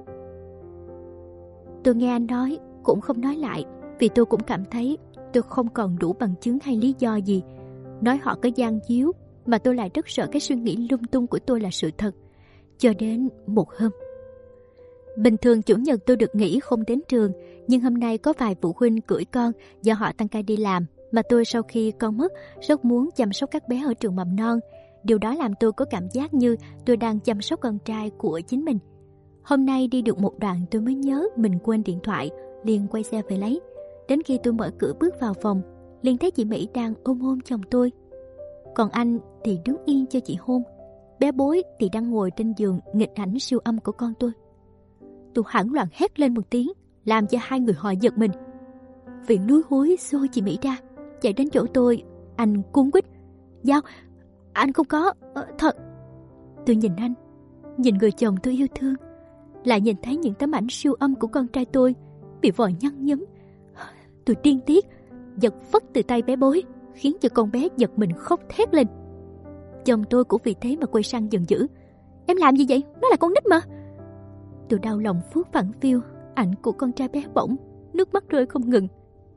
Tôi nghe anh nói cũng không nói lại, vì tôi cũng cảm thấy tôi không còn đủ bằng chứng hay lý do gì nói họ có gian díu, mà tôi lại rất sợ cái suy nghĩ lung tung của tôi là sự thật. Cho đến một hôm, bình thường chủ nhật tôi được nghỉ không đến trường, nhưng hôm nay có vài phụ huynh cưỡi con do họ tăng ca đi làm, mà tôi sau khi con mất rất muốn chăm sóc các bé ở trường mầm non. Điều đó làm tôi có cảm giác như tôi đang chăm sóc con trai của chính mình. Hôm nay đi được một đoạn tôi mới nhớ mình quên điện thoại, liền quay xe về lấy. Đến khi tôi mở cửa bước vào phòng, liền thấy chị Mỹ đang ôm hôn chồng tôi. Còn anh thì đứng yên cho chị hôn. Bé Bối thì đang ngồi trên giường nghịch ảnh siêu âm của con tôi. Tôi hoảng loạn hét lên một tiếng, làm cho hai người họ giật mình. Viện núi hối xô chị Mỹ ra, chạy đến chỗ tôi. Anh cuống quýt: Giao, anh không có, thật. Tôi nhìn anh, nhìn người chồng tôi yêu thương, lại nhìn thấy những tấm ảnh siêu âm của con trai tôi bị vòi nhăn nhúm. Tôi điên tiết, giật phất từ tay bé Bối, khiến cho con bé giật mình khóc thét lên. Chồng tôi cũng vì thế mà quay sang giận dữ: Em làm gì vậy? Nó là con nít mà. Tôi đau lòng vuốt phẳng phiu ảnh của con trai bé bỏng, nước mắt rơi không ngừng.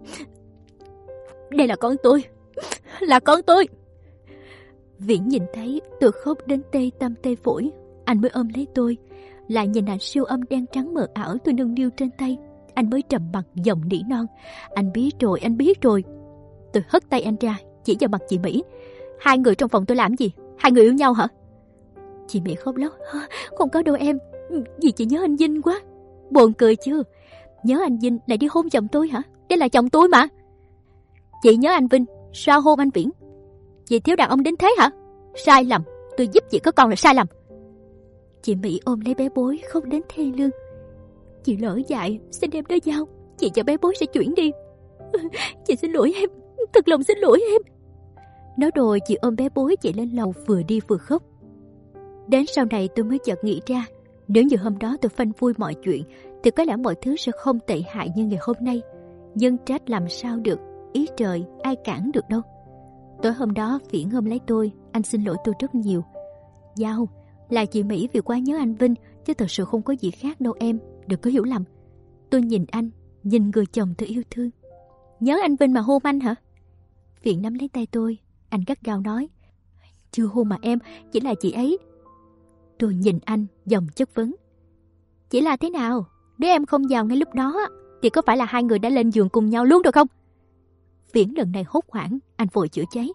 Đây là con tôi, là con tôi. Viễn nhìn thấy tôi khóc đến tê tâm tê phổi, anh mới ôm lấy tôi, lại nhìn ảnh siêu âm đen trắng mờ ảo tôi nâng niu trên tay. Anh mới trầm mặc giọng nỉ non: Anh biết rồi, anh biết rồi. Tôi hất tay anh ra, chỉ vào mặt chị Mỹ: Hai người trong phòng tôi làm gì? Hai người yêu nhau hả? Chị Mỹ khóc lóc: Không có đâu em, vì chị nhớ anh Vinh quá. Buồn cười chưa? Nhớ anh Vinh lại đi hôn chồng tôi hả? Đây là chồng tôi mà. Chị nhớ anh Vinh, sao hôn anh Viễn? Chị thiếu đàn ông đến thế hả? Sai lầm, tôi giúp chị có con là sai lầm. Chị Mỹ ôm lấy bé Bối khóc đến thê lương: Chị lỡ dại, xin em đó Giao, chị cho bé Bối sẽ chuyển đi. Chị xin lỗi em, thật lòng xin lỗi em. Nói rồi chị ôm bé Bối chạy lên lầu vừa đi vừa khóc. Đến sau này tôi mới chợt nghĩ ra, nếu như hôm đó tôi phanh phui mọi chuyện thì có lẽ mọi thứ sẽ không tệ hại như ngày hôm nay. Nhân trách làm sao được, ý trời ai cản được đâu. Tối hôm đó Viễn ôm lấy tôi, anh xin lỗi tôi rất nhiều. Giao, là chị Mỹ vì quá nhớ anh Vinh, chứ thật sự không có gì khác đâu em, đừng có hiểu lầm. Tôi nhìn anh, nhìn người chồng tôi yêu thương. Nhớ anh Vinh mà hôn anh hả? Viễn nắm lấy tay tôi, anh gắt gao nói. Chưa hôn mà em, chỉ là chị ấy. Tôi nhìn anh, giọng chất vấn. Chỉ là thế nào? Nếu em không vào ngay lúc đó, thì có phải là hai người đã lên giường cùng nhau luôn rồi không? Viễn lần này hốt hoảng, anh vội chữa cháy.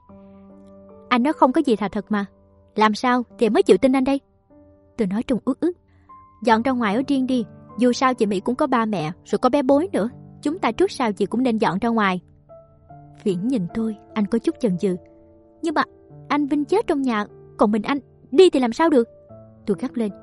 Anh nói không có gì là thật mà. Làm sao thì em mới chịu tin anh đây? Tôi nói trong ướt ức. Dọn ra ngoài ở riêng đi, dù sao chị Mỹ cũng có ba mẹ, rồi có bé Bối nữa. Chúng ta trước sau chị cũng nên dọn ra ngoài. Viễn nhìn tôi, anh có chút chần chừ. Nhưng mà anh Vinh chết trong nhà, còn mình anh đi thì làm sao được? Tôi gắt lên.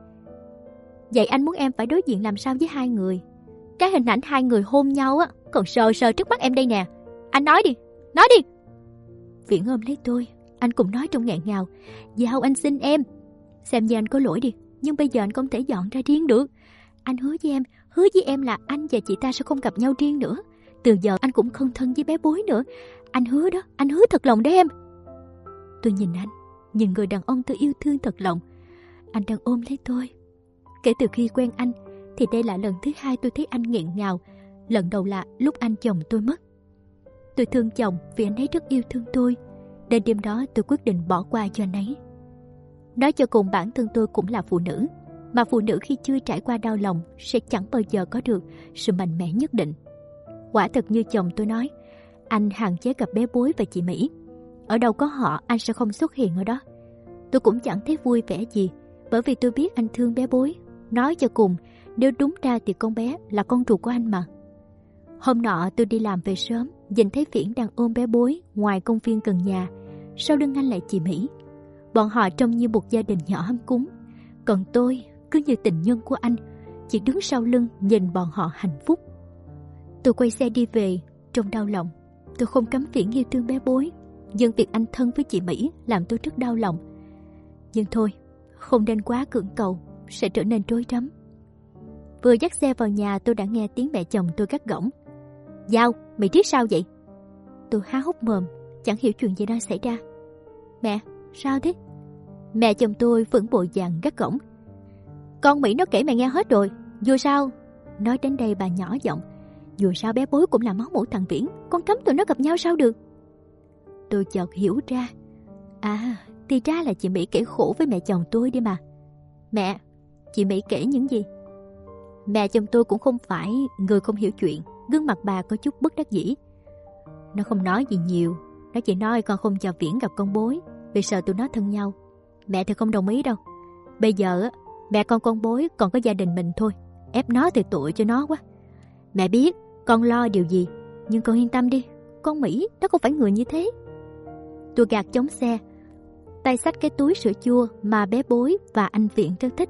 Vậy anh muốn em phải đối diện làm sao với hai người? Cái hình ảnh hai người hôn nhau á, còn sờ sờ trước mắt em đây nè. Anh nói đi, nói đi. Viễn ôm lấy tôi, anh cũng nói trong nghẹn ngào. Giao, anh xin em. Xem như anh có lỗi đi, nhưng bây giờ anh không thể dọn ra riêng được. Anh hứa với em, hứa với em là anh và chị ta sẽ không gặp nhau riêng nữa. Từ giờ anh cũng không thân với bé Bối nữa. Anh hứa đó, anh hứa thật lòng đấy em. Tôi nhìn anh, nhìn người đàn ông tôi yêu thương thật lòng. Anh đang ôm lấy tôi. Kể từ khi quen anh, thì đây là lần thứ hai tôi thấy anh nghẹn ngào. Lần đầu là lúc anh chồng tôi mất. Tôi thương chồng vì anh ấy rất yêu thương tôi. Đến đêm đó tôi quyết định bỏ qua cho anh ấy. Nói cho cùng bản thân tôi cũng là phụ nữ. Mà phụ nữ khi chưa trải qua đau lòng sẽ chẳng bao giờ có được sự mạnh mẽ nhất định. Quả thật như chồng tôi nói, anh hạn chế gặp bé Bối và chị Mỹ. Ở đâu có họ anh sẽ không xuất hiện ở đó. Tôi cũng chẳng thấy vui vẻ gì, bởi vì tôi biết anh thương bé Bối. Nói cho cùng, nếu đúng ra thì con bé là con ruột của anh mà. Hôm nọ tôi đi làm về sớm, nhìn thấy Viễn đang ôm bé Bối ngoài công viên gần nhà. Sau lưng anh lại chị Mỹ. Bọn họ trông như một gia đình nhỏ ấm cúng. Còn tôi cứ như tình nhân của anh, chỉ đứng sau lưng nhìn bọn họ hạnh phúc. Tôi quay xe đi về, trong đau lòng. Tôi không cấm Viễn yêu thương bé Bối, nhưng việc anh thân với chị Mỹ làm tôi rất đau lòng. Nhưng thôi, không nên quá cưỡng cầu, sẽ trở nên rối rắm. Vừa dắt xe vào nhà tôi đã nghe tiếng mẹ chồng tôi gắt gỏng. Giao, mày triết sao vậy? Tôi há hốc mồm, chẳng hiểu chuyện gì đang xảy ra. Mẹ, sao thế? Mẹ chồng tôi vẫn bộ dạng gắt gỏng. Con Mỹ nó kể mẹ nghe hết rồi. Dù sao, nói đến đây bà nhỏ giọng, dù sao bé Bối cũng là máu mủ thằng Viễn, con cấm tụi nó gặp nhau sao được? Tôi chợt hiểu ra. À, thì ra là chị Mỹ kể khổ với mẹ chồng tôi đi mà. Mẹ, chị Mỹ kể những gì? Mẹ chồng tôi cũng không phải người không hiểu chuyện, gương mặt bà có chút bất đắc dĩ. Nó không nói gì nhiều, nó chỉ nói con không cho Viễn gặp con Bối vì sợ tụi nó thân nhau. Mẹ thì không đồng ý đâu. Bây giờ á, mẹ con con Bối còn có gia đình mình thôi, ép nó thì tội cho nó quá. Mẹ biết con lo điều gì, nhưng con yên tâm đi, con Mỹ nó không phải người như thế. Tôi gạt chống xe, tay xách cái túi sữa chua mà bé Bối và anh Viễn rất thích.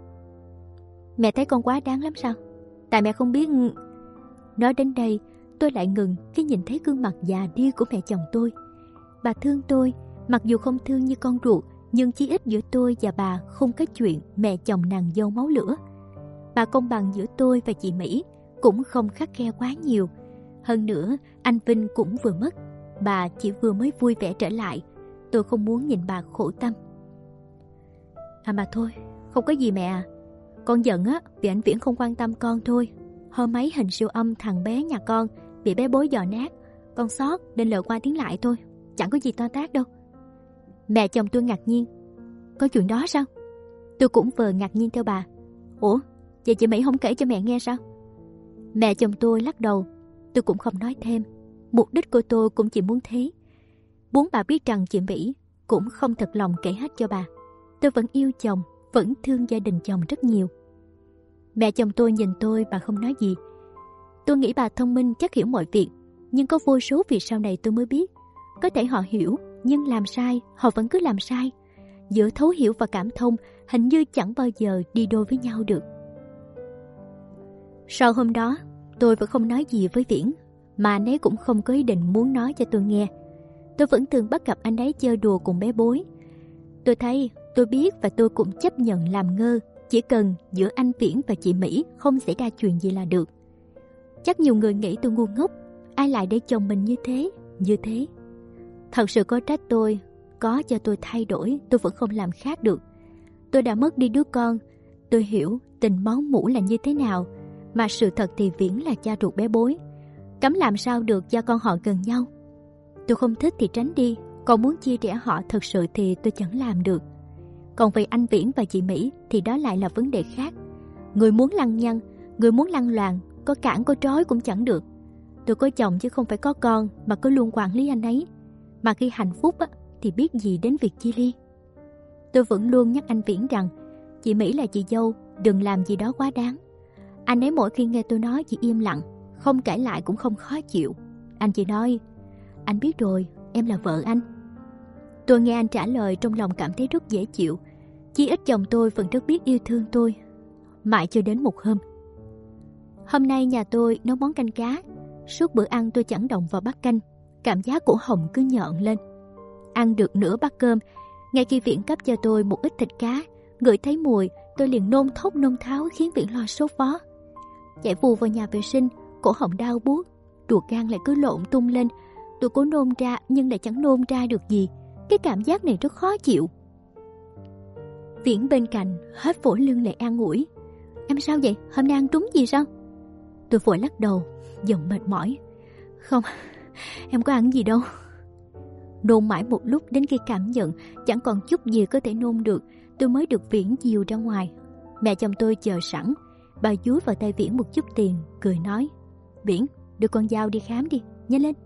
Mẹ thấy con quá đáng lắm sao? Tại mẹ không biết. Nói đến đây tôi lại ngừng khi nhìn thấy gương mặt già đi của mẹ chồng tôi. Bà thương tôi, mặc dù không thương như con ruột, nhưng chí ít giữa tôi và bà không có chuyện mẹ chồng nàng dâu máu lửa. Bà công bằng giữa tôi và chị Mỹ, cũng không khắt khe quá nhiều. Hơn nữa, anh Vinh cũng vừa mất, bà chỉ vừa mới vui vẻ trở lại. Tôi không muốn nhìn bà khổ tâm. À mà thôi, không có gì mẹ à. Con giận á vì anh Viễn không quan tâm con thôi. Hôm ấy hình siêu âm thằng bé nhà con bị bé Bối dò nát, con sót nên lờ qua tiếng lại thôi, chẳng có gì to tát đâu. Mẹ chồng tôi ngạc nhiên. Có chuyện đó sao? Tôi cũng vừa ngạc nhiên theo bà. Ủa, vậy chị Mỹ không kể cho mẹ nghe sao? Mẹ chồng tôi lắc đầu. Tôi cũng không nói thêm. Mục đích của tôi cũng chỉ muốn thế, muốn bà biết rằng chị Mỹ cũng không thật lòng kể hết cho bà. Tôi vẫn yêu chồng, vẫn thương gia đình chồng rất nhiều. Mẹ chồng tôi nhìn tôi, bà không nói gì. Tôi nghĩ bà thông minh chắc hiểu mọi việc, nhưng có vô số việc sau này tôi mới biết. Có thể họ hiểu, nhưng làm sai, họ vẫn cứ làm sai. Giữa thấu hiểu và cảm thông hình như chẳng bao giờ đi đôi với nhau được. Sau hôm đó, tôi vẫn không nói gì với Viễn, mà anh ấy cũng không có ý định muốn nói cho tôi nghe. tôi vẫn thường bắt gặp anh ấy chơi đùa cùng bé Bối. Tôi thấy, tôi biết và tôi cũng chấp nhận làm ngơ. Chỉ cần giữa anh Viễn và chị Mỹ không xảy ra chuyện gì là được. Chắc nhiều người nghĩ tôi ngu ngốc. Ai lại để chồng mình như thế, như thế. Thật sự có trách tôi, có cho tôi thay đổi, tôi vẫn không làm khác được. Tôi đã mất đi đứa con. Tôi hiểu tình máu mủ là như thế nào. Mà sự thật thì Viễn là cha ruột bé Bối. Cấm làm sao được cho con họ gần nhau. Tôi không thích thì tránh đi. Còn muốn chia rẽ họ thật sự thì tôi chẳng làm được. Còn về anh Viễn và chị Mỹ thì đó lại là vấn đề khác. Người muốn lăng nhăng, người muốn lăng loàn, có cản có trói cũng chẳng được. Tôi có chồng chứ không phải có con mà cứ luôn quản lý anh ấy. Mà khi hạnh phúc á, thì biết gì đến việc chia ly. Tôi vẫn luôn nhắc anh Viễn rằng chị Mỹ là chị dâu, đừng làm gì đó quá đáng. Anh ấy mỗi khi nghe tôi nói chỉ im lặng, không cãi lại cũng không khó chịu. Anh chỉ nói, anh biết rồi, em là vợ anh. Tôi nghe anh trả lời trong lòng cảm thấy rất dễ chịu. Chí ít chồng tôi vẫn rất biết yêu thương tôi. Mãi cho đến một hôm. Hôm nay nhà tôi nấu món canh cá. Suốt bữa ăn tôi chẳng động vào bát canh. Cảm giác cổ họng cứ nhợn lên. Ăn được nửa bát cơm, ngay khi Viễn cấp cho tôi một ít thịt cá, ngửi thấy mùi, tôi liền nôn thốc nôn tháo khiến Viễn lo sốt vó. Chạy vù vào nhà vệ sinh, cổ họng đau buốt, ruột gan lại cứ lộn tung lên. Tôi cố nôn ra nhưng lại chẳng nôn ra được gì. Cái cảm giác này rất khó chịu. Viễn bên cạnh hết vỗ lưng lại an ủi. Em sao vậy? Hôm nay ăn trúng gì sao? Tôi vội lắc đầu, giọng mệt mỏi. Không, em có ăn gì đâu. Nôn mãi một lúc đến khi cảm nhận chẳng còn chút gì có thể nôn được, tôi mới được Viễn dìu ra ngoài. Mẹ chồng tôi chờ sẵn. Bà dúi vào tay Viễn một chút tiền, cười nói, Viễn, đưa con dao đi khám đi, nhanh lên.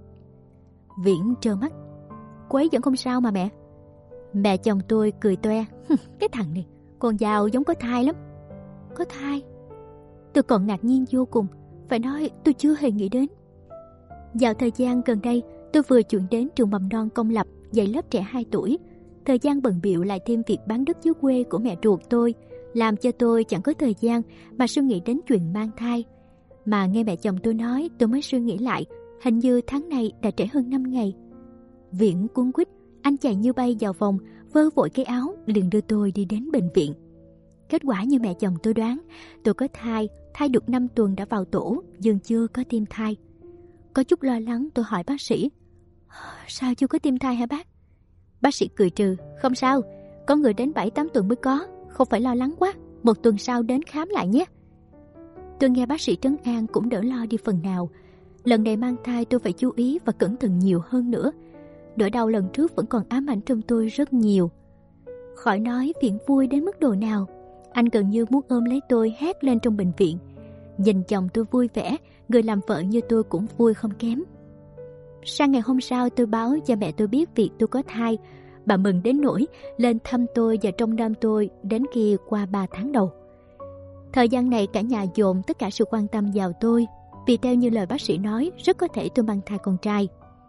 Viễn trơ mắt. Cô ấy vẫn không sao mà mẹ. Mẹ chồng tôi cười toe. Cái thằng này, con dao giống có thai lắm. Có thai? Tôi còn ngạc nhiên vô cùng. Phải nói tôi chưa hề nghĩ đến. Vào thời gian gần đây, tôi vừa chuyển đến trường mầm non công lập dạy lớp trẻ hai tuổi. Thời gian bận bịu lại thêm việc bán đất dưới quê của mẹ ruột tôi, làm cho tôi chẳng có thời gian mà suy nghĩ đến chuyện mang thai. Mà nghe mẹ chồng tôi nói, tôi mới suy nghĩ lại, hình như tháng này đã trễ hơn năm ngày. Viễn cuống quýt, anh chạy như bay vào phòng, vơ vội cái áo, liền đưa tôi đi đến bệnh viện. Kết quả như mẹ chồng tôi đoán, tôi có thai, thai được năm tuần đã vào tổ, nhưng chưa có tim thai. Có chút lo lắng tôi hỏi bác sĩ, sao chưa có tim thai hả bác? Bác sĩ cười trừ, không sao, có người đến bảy tám tuần mới có, không phải lo lắng quá, một tuần sau đến khám lại nhé. Tôi nghe bác sĩ trấn an cũng đỡ lo đi phần nào. Lần này mang thai tôi phải chú ý và cẩn thận nhiều hơn nữa. Nỗi đau lần trước vẫn còn ám ảnh trong tôi rất nhiều. Khỏi nói Viễn vui đến mức độ nào. Anh gần như muốn ôm lấy tôi hét lên trong bệnh viện. Nhìn chồng tôi vui vẻ, người làm vợ như tôi cũng vui không kém. Sang ngày hôm sau tôi báo cho mẹ tôi biết việc tôi có thai. Bà mừng đến nỗi lên thăm tôi và trông nom tôi đến khi qua ba tháng đầu. Thời gian này cả nhà dồn tất cả sự quan tâm vào tôi. Vì theo như lời bác sĩ nói, rất có thể tôi mang thai con trai.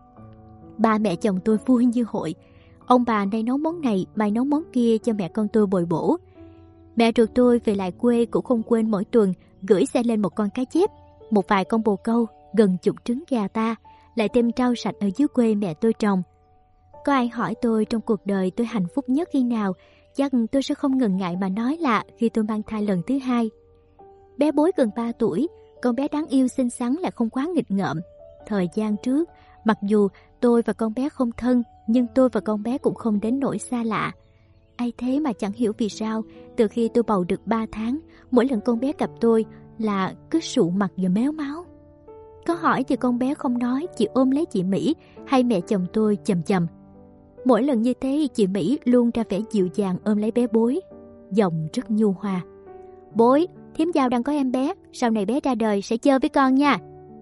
Ba mẹ chồng tôi vui như hội. Ông bà nay nấu món này, mai nấu món kia cho mẹ con tôi bồi bổ. Mẹ ruột tôi về lại quê cũng không quên mỗi tuần gửi xe lên một con cá chép, một vài con bồ câu, gần chục trứng gà ta, lại thêm rau sạch ở dưới quê mẹ tôi trồng. Có ai hỏi tôi trong cuộc đời tôi hạnh phúc nhất khi nào, chắc tôi sẽ không ngần ngại mà nói là khi tôi mang thai lần thứ hai. Bé Bối gần ba tuổi, con bé đáng yêu xinh xắn lại không quá nghịch ngợm. Thời gian trước, mặc dù tôi và con bé không thân, nhưng tôi và con bé cũng không đến nỗi xa lạ. Ai thế mà chẳng hiểu vì sao, từ khi tôi bầu được ba tháng, mỗi lần con bé gặp tôi là cứ sụ mặt và méo máu. Có hỏi thì con bé không nói, chỉ ôm lấy chị Mỹ hay mẹ chồng tôi chầm chầm. Mỗi lần như thế, chị Mỹ luôn ra vẻ dịu dàng ôm lấy bé Bối, giọng rất nhu hòa. Bối, thím Giao đang có em bé, sau này bé ra đời sẽ chơi với con nha.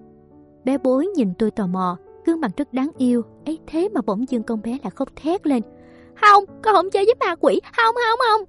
Bé Bối nhìn tôi tò mò, gương mặt rất đáng yêu, ấy thế mà bỗng dưng con bé lại khóc thét lên. Không, con không chơi với ma quỷ, không, không, không.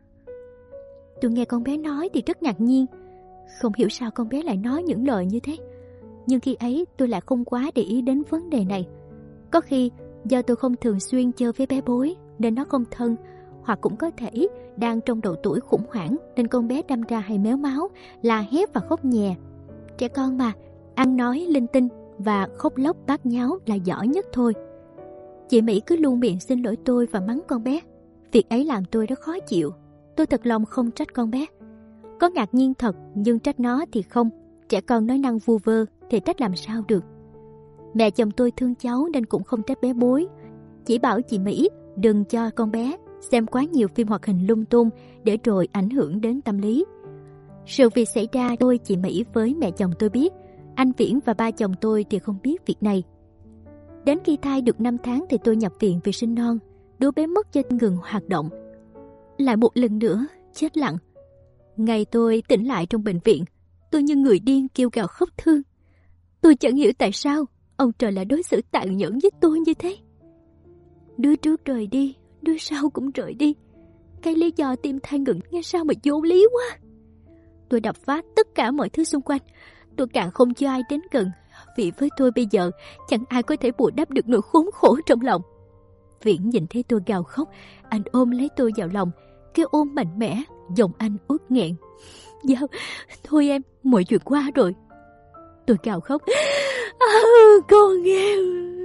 Tôi nghe con bé nói thì rất ngạc nhiên. Không hiểu sao con bé lại nói những lời như thế. Nhưng khi ấy tôi lại không quá để ý đến vấn đề này. Có khi do tôi không thường xuyên chơi với bé Bối nên nó không thân, hoặc cũng có thể đang trong độ tuổi khủng hoảng nên con bé đâm ra hay méo máu, la hét và khóc nhè. Trẻ con mà, ăn nói linh tinh và khóc lóc bát nháo là giỏi nhất thôi. Chị Mỹ cứ luôn miệng xin lỗi tôi và mắng con bé. Việc ấy làm tôi rất khó chịu. Tôi thật lòng không trách con bé. Có ngạc nhiên thật, nhưng trách nó thì không. Trẻ con nói năng vu vơ thì trách làm sao được. Mẹ chồng tôi thương cháu nên cũng không trách bé bối. Chỉ bảo chị Mỹ đừng cho con bé xem quá nhiều phim hoạt hình lung tung để rồi ảnh hưởng đến tâm lý. Sự việc xảy ra tôi, chị Mỹ với mẹ chồng tôi biết. Anh Viễn và ba chồng tôi thì không biết việc này. Đến khi thai được năm tháng thì tôi nhập viện vì sinh non. Đứa bé mất do ngừng hoạt động. Lại một lần nữa chết lặng. Ngày tôi tỉnh lại trong bệnh viện, tôi như người điên kêu gào khóc thương. Tôi chẳng hiểu tại sao ông trời lại đối xử tàn nhẫn với tôi như thế. Đứa trước rời đi, đứa sau cũng rời đi. Cái lý do tim thai ngừng nghe sao mà vô lý quá. Tôi đập phá tất cả mọi thứ xung quanh. Tôi càng không cho ai đến gần, vì với tôi bây giờ chẳng ai có thể bù đắp được nỗi khốn khổ trong lòng. Viễn nhìn thấy tôi gào khóc, anh ôm lấy tôi vào lòng. Cái ôm mạnh mẽ, giọng anh uất nghẹn. Giao, thôi em, mọi chuyện qua rồi. Tôi gào khóc. À, con em,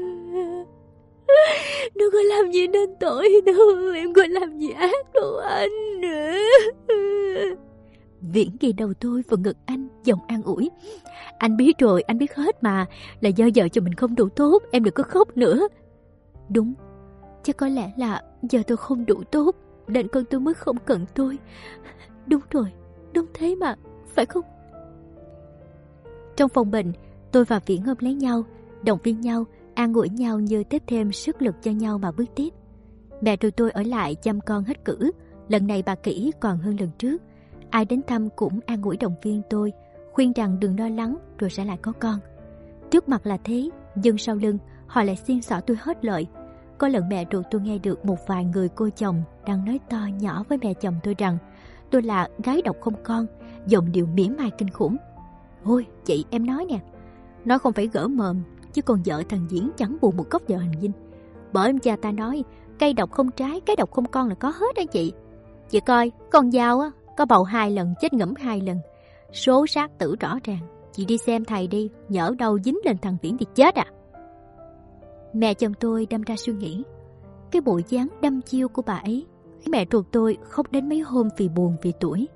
đừng có làm gì nên tội đâu, em có làm gì ác đâu anh. Viễn ghi đầu tôi vào ngực anh, giọng an ủi. Anh biết rồi, anh biết hết mà, là do vợ chồng mình không đủ tốt, em đừng có khóc nữa. Đúng, chắc có lẽ là giờ tôi không đủ tốt nên con tôi mới không cần tôi. Đúng rồi, đúng thế mà, phải không? Trong phòng bệnh, tôi và Viễn ôm lấy nhau, động viên nhau, an ủi nhau như tiếp thêm sức lực cho nhau mà bước tiếp. Mẹ tụi tôi ở lại chăm con hết cử. Lần này bà kỹ còn hơn lần trước. Ai đến thăm cũng an ủi động viên tôi, khuyên rằng đừng lo lắng rồi sẽ lại có con. Trước mặt là thế, nhưng sau lưng họ lại xiên xỏ tôi hết lợi. Có lần mẹ ruột tôi nghe được một vài người cô chồng đang nói to nhỏ với mẹ chồng tôi rằng tôi là gái độc không con, giọng điệu mỉa mai kinh khủng. Ôi chị, em nói nè, nó không phải gỡ mồm, chứ còn vợ thằng Diễn chẳng bù một góc vợ hành dinh. Bởi em cha ta nói cây độc không trái, cái độc không con là có hết đó chị. Chị coi, con dao á, có bầu hai lần, chết ngẫm hai lần, số sát tử rõ ràng. Chị đi xem thầy đi, nhỡ đâu dính lên thằng Viễn thì chết à. Mẹ chồng tôi đâm ra suy nghĩ. Cái bộ dáng đăm chiêu của bà ấy khiến mẹ ruột tôi khóc đến mấy hôm vì buồn vì tuổi.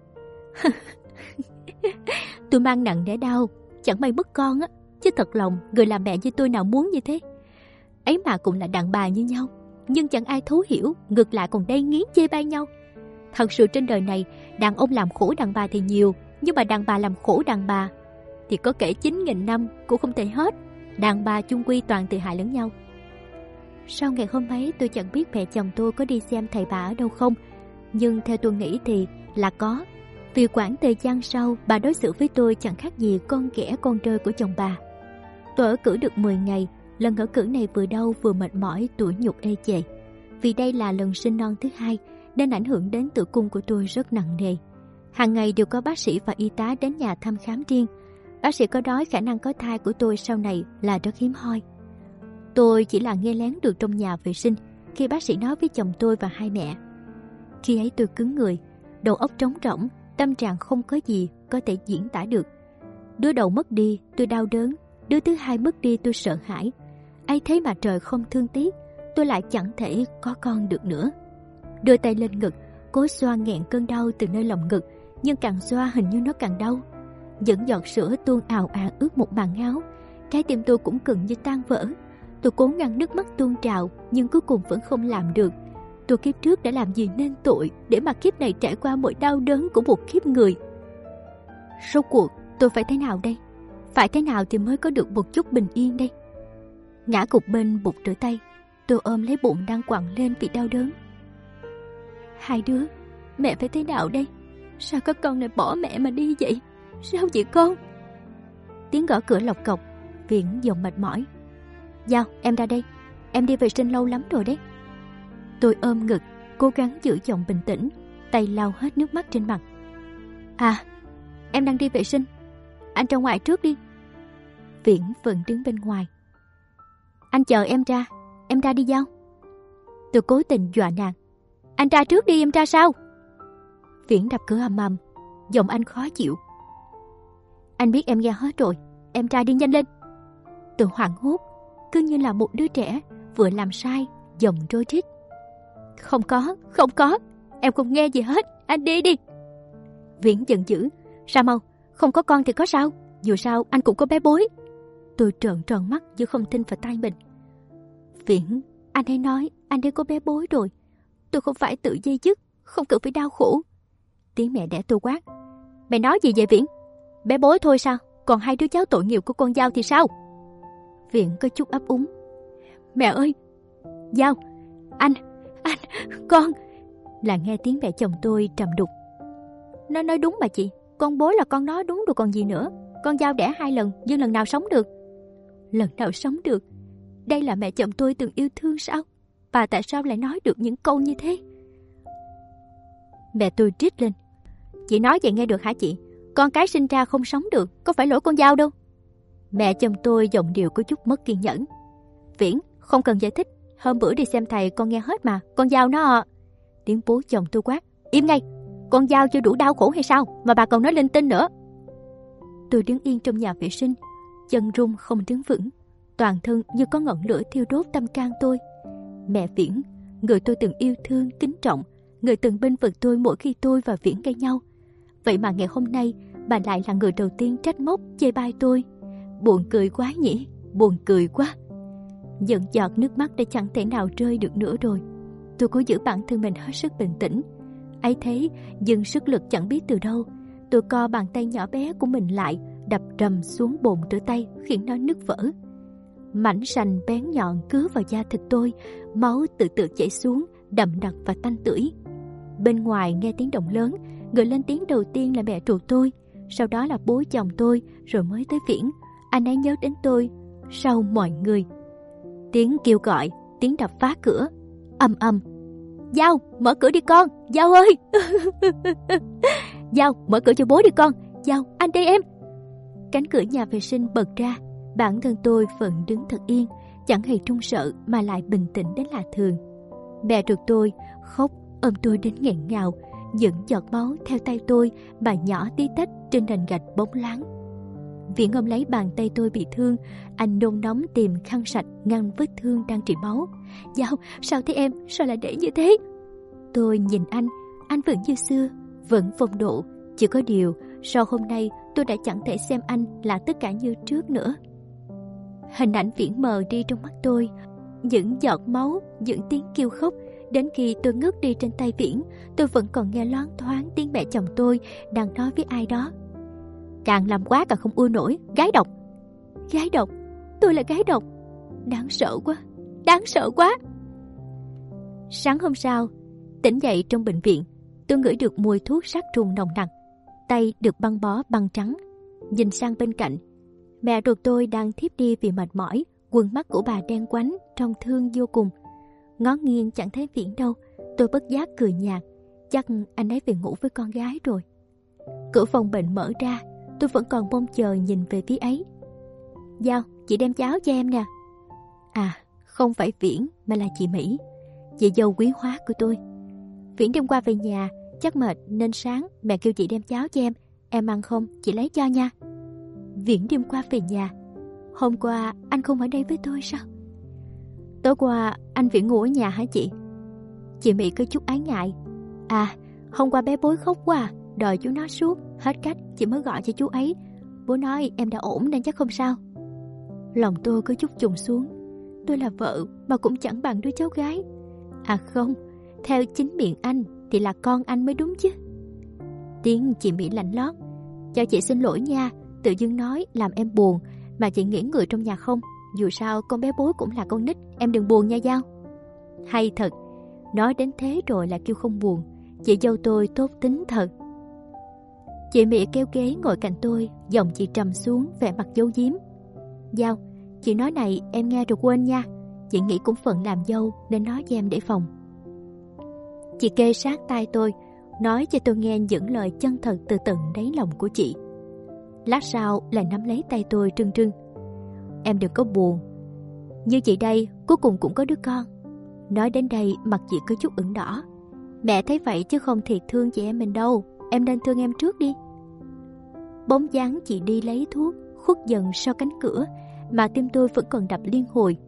Tôi mang nặng đẻ đau, chẳng may mất con á, chứ thật lòng người làm mẹ như tôi nào muốn như thế. Ấy mà cũng là đàn bà như nhau, nhưng chẳng ai thấu hiểu, ngược lại còn đay nghiến chê bai nhau. Thật sự trên đời này, đàn ông làm khổ đàn bà thì nhiều, nhưng mà đàn bà làm khổ đàn bà thì có kể chín nghìn năm cũng không thể hết. Đàn bà chung quy toàn tự hại lẫn nhau. Sau ngày hôm ấy, tôi chẳng biết mẹ chồng tôi có đi xem thầy bà ở đâu không, nhưng theo tôi nghĩ thì là có. Vì quãng thời gian sau, bà đối xử với tôi chẳng khác gì con ghẻ con rơi của chồng bà. Tôi ở cử được mười ngày, lần ở cử này vừa đau vừa mệt mỏi, tủi nhục ê chề. Vì đây là lần sinh non thứ hai nên ảnh hưởng đến tử cung của tôi rất nặng nề. Hàng ngày đều có bác sĩ và y tá đến nhà thăm khám riêng. Bác sĩ có nói khả năng có thai của tôi sau này là rất hiếm hoi. Tôi chỉ là nghe lén được trong nhà vệ sinh khi bác sĩ nói với chồng tôi và hai mẹ. Khi ấy tôi cứng người, đầu óc trống rỗng, tâm trạng không có gì có thể diễn tả được. Đứa đầu mất đi, tôi đau đớn. Đứa thứ hai mất đi, tôi sợ hãi. Ấy thế mà trời không thương tiếc, tôi lại chẳng thể có con được nữa. Đưa tay lên ngực, cố xoa nghẹn cơn đau từ nơi lồng ngực, nhưng càng xoa hình như nó càng đau. Những giọt sữa tuôn ào ạt ướt một màn áo. Trái tim tôi cũng gần như tan vỡ. Tôi cố ngăn nước mắt tuôn trào, nhưng cuối cùng vẫn không làm được. Tôi kiếp trước đã làm gì nên tội để mà kiếp này trải qua mọi đau đớn của một kiếp người. Rốt cuộc tôi phải thế nào đây? Phải thế nào thì mới có được một chút bình yên đây? Ngã gục bên bục rửa tay, tôi ôm lấy bụng đang quặn lên vì đau đớn. Hai đứa, mẹ phải thế nào đây? Sao các con lại bỏ mẹ mà đi vậy? Sao vậy con? Tiếng gõ cửa lộc cộc, Viễn giọng mệt mỏi. Giao, em ra đây, em đi vệ sinh lâu lắm rồi đấy. Tôi ôm ngực, cố gắng giữ giọng bình tĩnh, tay lau hết nước mắt trên mặt. À, em đang đi vệ sinh, anh ra ngoài trước đi. Viễn vẫn đứng bên ngoài. Anh chờ em ra, em ra đi Giao. Tôi cố tình dọa nàng. Anh ra trước đi, em ra sau. Viễn đập cửa ầm ầm, giọng anh khó chịu. Anh biết em nghe hết rồi, em ra đi nhanh lên. Tôi hoảng hốt, cứ như là một đứa trẻ vừa làm sai, giọng rối rít. Không có, không có, em không nghe gì hết, anh đi đi. Viễn giận dữ. Sao mau, không có con thì có sao, dù sao anh cũng có bé bối. Tôi trợn tròn mắt chứ không tin vào tai mình. Viễn, anh hãy nói anh đã có bé bối rồi. Tôi không phải tự dây dứt, không cần phải đau khổ. Tiếng mẹ đẻ tôi quát. Mày nói gì vậy Viễn? Bé bối thôi sao, còn hai đứa cháu tội nghiệp của con Giao thì sao? Viễn có chút ấp úng. Mẹ ơi, Giao, anh, anh, con. Là nghe tiếng mẹ chồng tôi trầm đục. Nó nói đúng mà chị, con bối là con nó đúng rồi còn gì nữa. Con Giao đẻ hai lần, nhưng lần nào sống được? Lần nào sống được? Đây là mẹ chồng tôi từng yêu thương sao? Bà tại sao lại nói được những câu như thế? Mẹ tôi trích lên. Chị nói vậy nghe được hả chị? Con cái sinh ra không sống được, có phải lỗi con Giao đâu. Mẹ chồng tôi giọng điệu có chút mất kiên nhẫn. Viễn, không cần giải thích. Hôm bữa đi xem thầy con nghe hết mà. Con Giao nó... Tiếng bố chồng tôi quát. Im ngay, con Giao chưa đủ đau khổ hay sao mà bà còn nói linh tinh nữa. Tôi đứng yên trong nhà vệ sinh, chân run không đứng vững, toàn thân như có ngọn lửa thiêu đốt tâm can tôi. Mẹ Viễn, người tôi từng yêu thương, kính trọng, người từng bênh vực tôi mỗi khi tôi và Viễn gây nhau. Vậy mà ngày hôm nay, bà lại là người đầu tiên trách móc, chê bai tôi. Buồn cười quá nhỉ, buồn cười quá. Giận giọt nước mắt đã chẳng thể nào rơi được nữa rồi. Tôi cố giữ bản thân mình hết sức bình tĩnh. Ấy thế, dừng sức lực chẳng biết từ đâu. Tôi co bàn tay nhỏ bé của mình lại, đập rầm xuống bồn rửa tay khiến nó nứt vỡ. Mảnh sành bén nhọn cứa vào da thịt tôi, máu từ từ chảy xuống, đậm đặc và tanh tưởi. Bên ngoài nghe tiếng động lớn, người lên tiếng đầu tiên là mẹ ruột tôi, sau đó là bố chồng tôi, rồi mới tới Viễn. Anh ấy nhớ đến tôi sau mọi người. Tiếng kêu gọi, tiếng đập phá cửa, ầm ầm. Giao, mở cửa đi con, Giao ơi. Giao, mở cửa cho bố đi con. Giao, anh đây em. Cánh cửa nhà vệ sinh bật ra. Bản thân tôi vẫn đứng thật yên, chẳng hề run sợ mà lại bình tĩnh đến lạ thường. Mẹ ruột tôi khóc ôm tôi đến nghẹn ngào, những giọt máu theo tay tôi mà nhỏ tí tách trên nền gạch bóng láng. Viễn ôm lấy bàn tay tôi bị thương, anh nôn nóng tìm khăn sạch ngăn vết thương đang rỉ máu. Giao, sao thế em, sao lại để như thế? Tôi nhìn anh, anh vẫn như xưa, vẫn phong độ. Chỉ có điều, sau hôm nay tôi đã chẳng thể xem anh là tất cả như trước nữa. Hình ảnh Viễn mờ đi trong mắt tôi, những giọt máu, những tiếng kêu khóc. Đến khi tôi ngất đi trên tay Viễn, tôi vẫn còn nghe loáng thoáng tiếng mẹ chồng tôi đang nói với ai đó. Càng làm quá càng không ưa nổi, gái độc. Gái độc? Tôi là gái độc? Đáng sợ quá, đáng sợ quá. Sáng hôm sau, tỉnh dậy trong bệnh viện, tôi ngửi được mùi thuốc sát trùng nồng nặc, tay được băng bó băng trắng. Nhìn sang bên cạnh, mẹ ruột tôi đang thiếp đi vì mệt mỏi, quần mắt của bà đen quánh, trông thương vô cùng. Ngó nghiêng chẳng thấy Viễn đâu, tôi bất giác cười nhạt, chắc anh ấy về ngủ với con gái rồi. Cửa phòng bệnh mở ra, tôi vẫn còn mong chờ nhìn về phía ấy. Giao, chị đem cháo cho em nè. À, không phải Viễn mà là chị Mỹ, chị dâu quý hóa của tôi. Viễn đêm qua về nhà, chắc mệt nên sáng mẹ kêu chị đem cháo cho em. Em ăn không, chị lấy cho nha. Viễn đêm qua về nhà? Hôm qua anh không ở đây với tôi sao? Tối qua anh Viễn ngủ ở nhà hả chị? Chị Mỹ có chút ái ngại. À, hôm qua bé bối khóc quá à, đòi chú nó suốt, hết cách chị mới gọi cho chú ấy. Bố nói em đã ổn nên chắc không sao. Lòng tôi có chút trùng xuống. Tôi là vợ mà cũng chẳng bằng đứa cháu gái. À không, theo chính miệng anh thì là con anh mới đúng chứ. Tiếng chị Mỹ lạnh lót. Cho chị xin lỗi nha, tự dưng nói làm em buồn, mà chị nghĩ người trong nhà không. Dù sao con bé bối cũng là con nít, em đừng buồn nha Giao. Hay thật, nói đến thế rồi là kêu không buồn. Chị dâu tôi tốt tính thật. Chị Mỹ kéo ghế ngồi cạnh tôi, giọng chị trầm xuống, vẻ mặt giấu giếm. Giao, chị nói này em nghe rồi quên nha. Chị nghĩ cũng phận làm dâu nên nói cho em để phòng. Chị kê sát tai tôi, nói cho tôi nghe những lời chân thật từ tận đáy lòng của chị. Lát sau lại nắm lấy tay tôi trưng trưng. Em đừng có buồn, như chị đây cuối cùng cũng có đứa con. Nói đến đây mặt chị có chút ửng đỏ. Mẹ thấy vậy chứ không thiệt thương chị em mình đâu, em nên thương em trước đi. Bóng dáng chị đi lấy thuốc khuất dần sau cánh cửa, mà tim tôi vẫn còn đập liên hồi.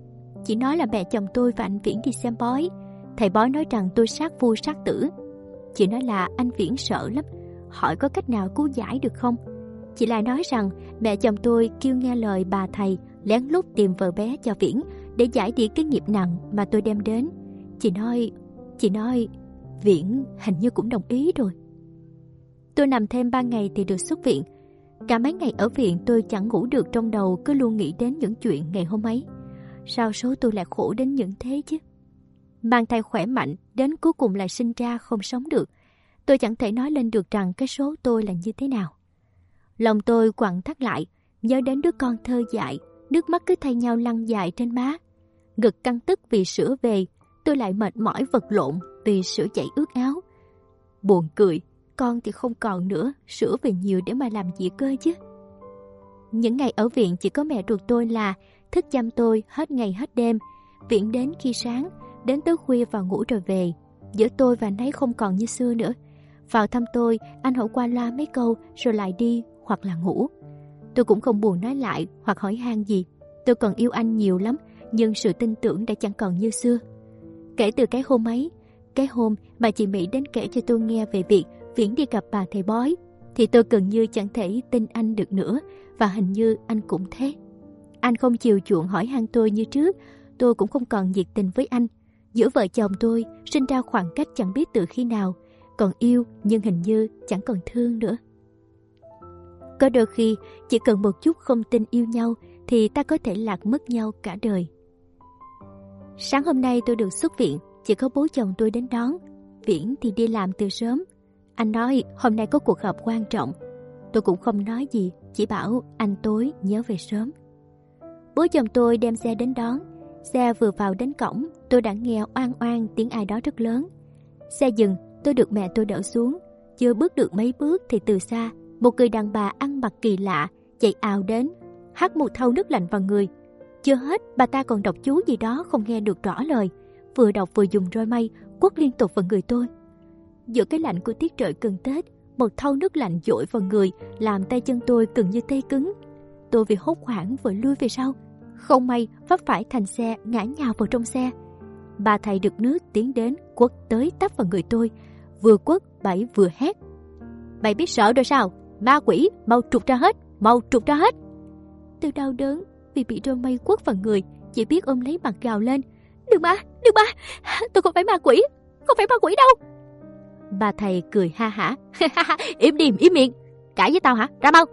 Chỉ nói là mẹ chồng tôi và anh Viễn đi xem bói. Thầy bói nói rằng tôi sát phu sát tử. Chị nói là anh Viễn sợ lắm, hỏi có cách nào cứu giải được không. Chị lại nói rằng mẹ chồng tôi kêu nghe lời bà thầy, lén lút tìm vợ bé cho Viễn để giải đi cái nghiệp nặng mà tôi đem đến. Chị nói, chị nói Viễn hình như cũng đồng ý rồi. Tôi nằm thêm ba ngày thì được xuất viện. Cả mấy ngày ở viện tôi chẳng ngủ được, trong đầu cứ luôn nghĩ đến những chuyện ngày hôm ấy. Sao số tôi lại khổ đến những thế chứ? Mang thai khỏe mạnh, đến cuối cùng lại sinh ra không sống được. Tôi chẳng thể nói lên được rằng cái số tôi là như thế nào. Lòng tôi quặn thắt lại, nhớ đến đứa con thơ dại, nước mắt cứ thay nhau lăn dài trên má. Ngực căng tức vì sữa về, tôi lại mệt mỏi vật lộn vì sữa chảy ướt áo. Buồn cười, con thì không còn nữa, sữa về nhiều để mà làm gì cơ chứ. Những ngày ở viện chỉ có mẹ ruột tôi là thức chăm tôi hết ngày hết đêm. Viện đến khi sáng, đến tới khuya và ngủ rồi về. Giữa tôi và anh ấy không còn như xưa nữa. Vào thăm tôi, anh hỏi qua loa mấy câu rồi lại đi hoặc là ngủ. Tôi cũng không buồn nói lại hoặc hỏi han gì. Tôi còn yêu anh nhiều lắm, nhưng sự tin tưởng đã chẳng còn như xưa. Kể từ cái hôm ấy, cái hôm mà chị Mỹ đến kể cho tôi nghe về việc Viễn đi gặp bà thầy bói, thì tôi gần như chẳng thể tin anh được nữa, và hình như anh cũng thế. Anh không chiều chuộng hỏi han tôi như trước, tôi cũng không còn nhiệt tình với anh. Giữa vợ chồng tôi sinh ra khoảng cách chẳng biết từ khi nào, còn yêu nhưng hình như chẳng còn thương nữa. Có đôi khi chỉ cần một chút không tin yêu nhau thì ta có thể lạc mất nhau cả đời. Sáng hôm nay tôi được xuất viện, chỉ có bố chồng tôi đến đón. Viễn thì đi làm từ sớm. Anh nói hôm nay có cuộc họp quan trọng. Tôi cũng không nói gì, chỉ bảo anh tối nhớ về sớm. Bố chồng tôi đem xe đến đón. Xe vừa vào đến cổng, tôi đã nghe oan oan tiếng ai đó rất lớn. Xe dừng, tôi được mẹ tôi đỡ xuống. Chưa bước được mấy bước thì từ xa, một người đàn bà ăn mặc kỳ lạ chạy ào đến, hắt một thau nước lạnh vào người. Chưa hết, bà ta còn đọc chú gì đó không nghe được rõ lời, vừa đọc vừa dùng roi mây quất liên tục vào người tôi. Giữa cái lạnh của tiết trời gần Tết, một thau nước lạnh dội vào người làm tay chân tôi gần như tê cứng. Tôi vì hốt hoảng vội lui về sau, không may vấp phải thành xe ngã nhào vào trong xe. Bà thầy được nước tiến đến quất tới tấp vào người tôi, vừa quất bảy vừa hét: "Mày biết sợ rồi sao? Ma quỷ, mau trục ra hết, mau trục ra hết!" Tôi đau đớn vì bị roi mây quất vào người, chỉ biết ôm lấy mặt gào lên: "Đừng ma, đừng ma, tôi không phải ma quỷ, không phải ma quỷ đâu." Bà thầy cười ha hả: "Im đi, im miệng, cãi với tao hả? Ra mau!"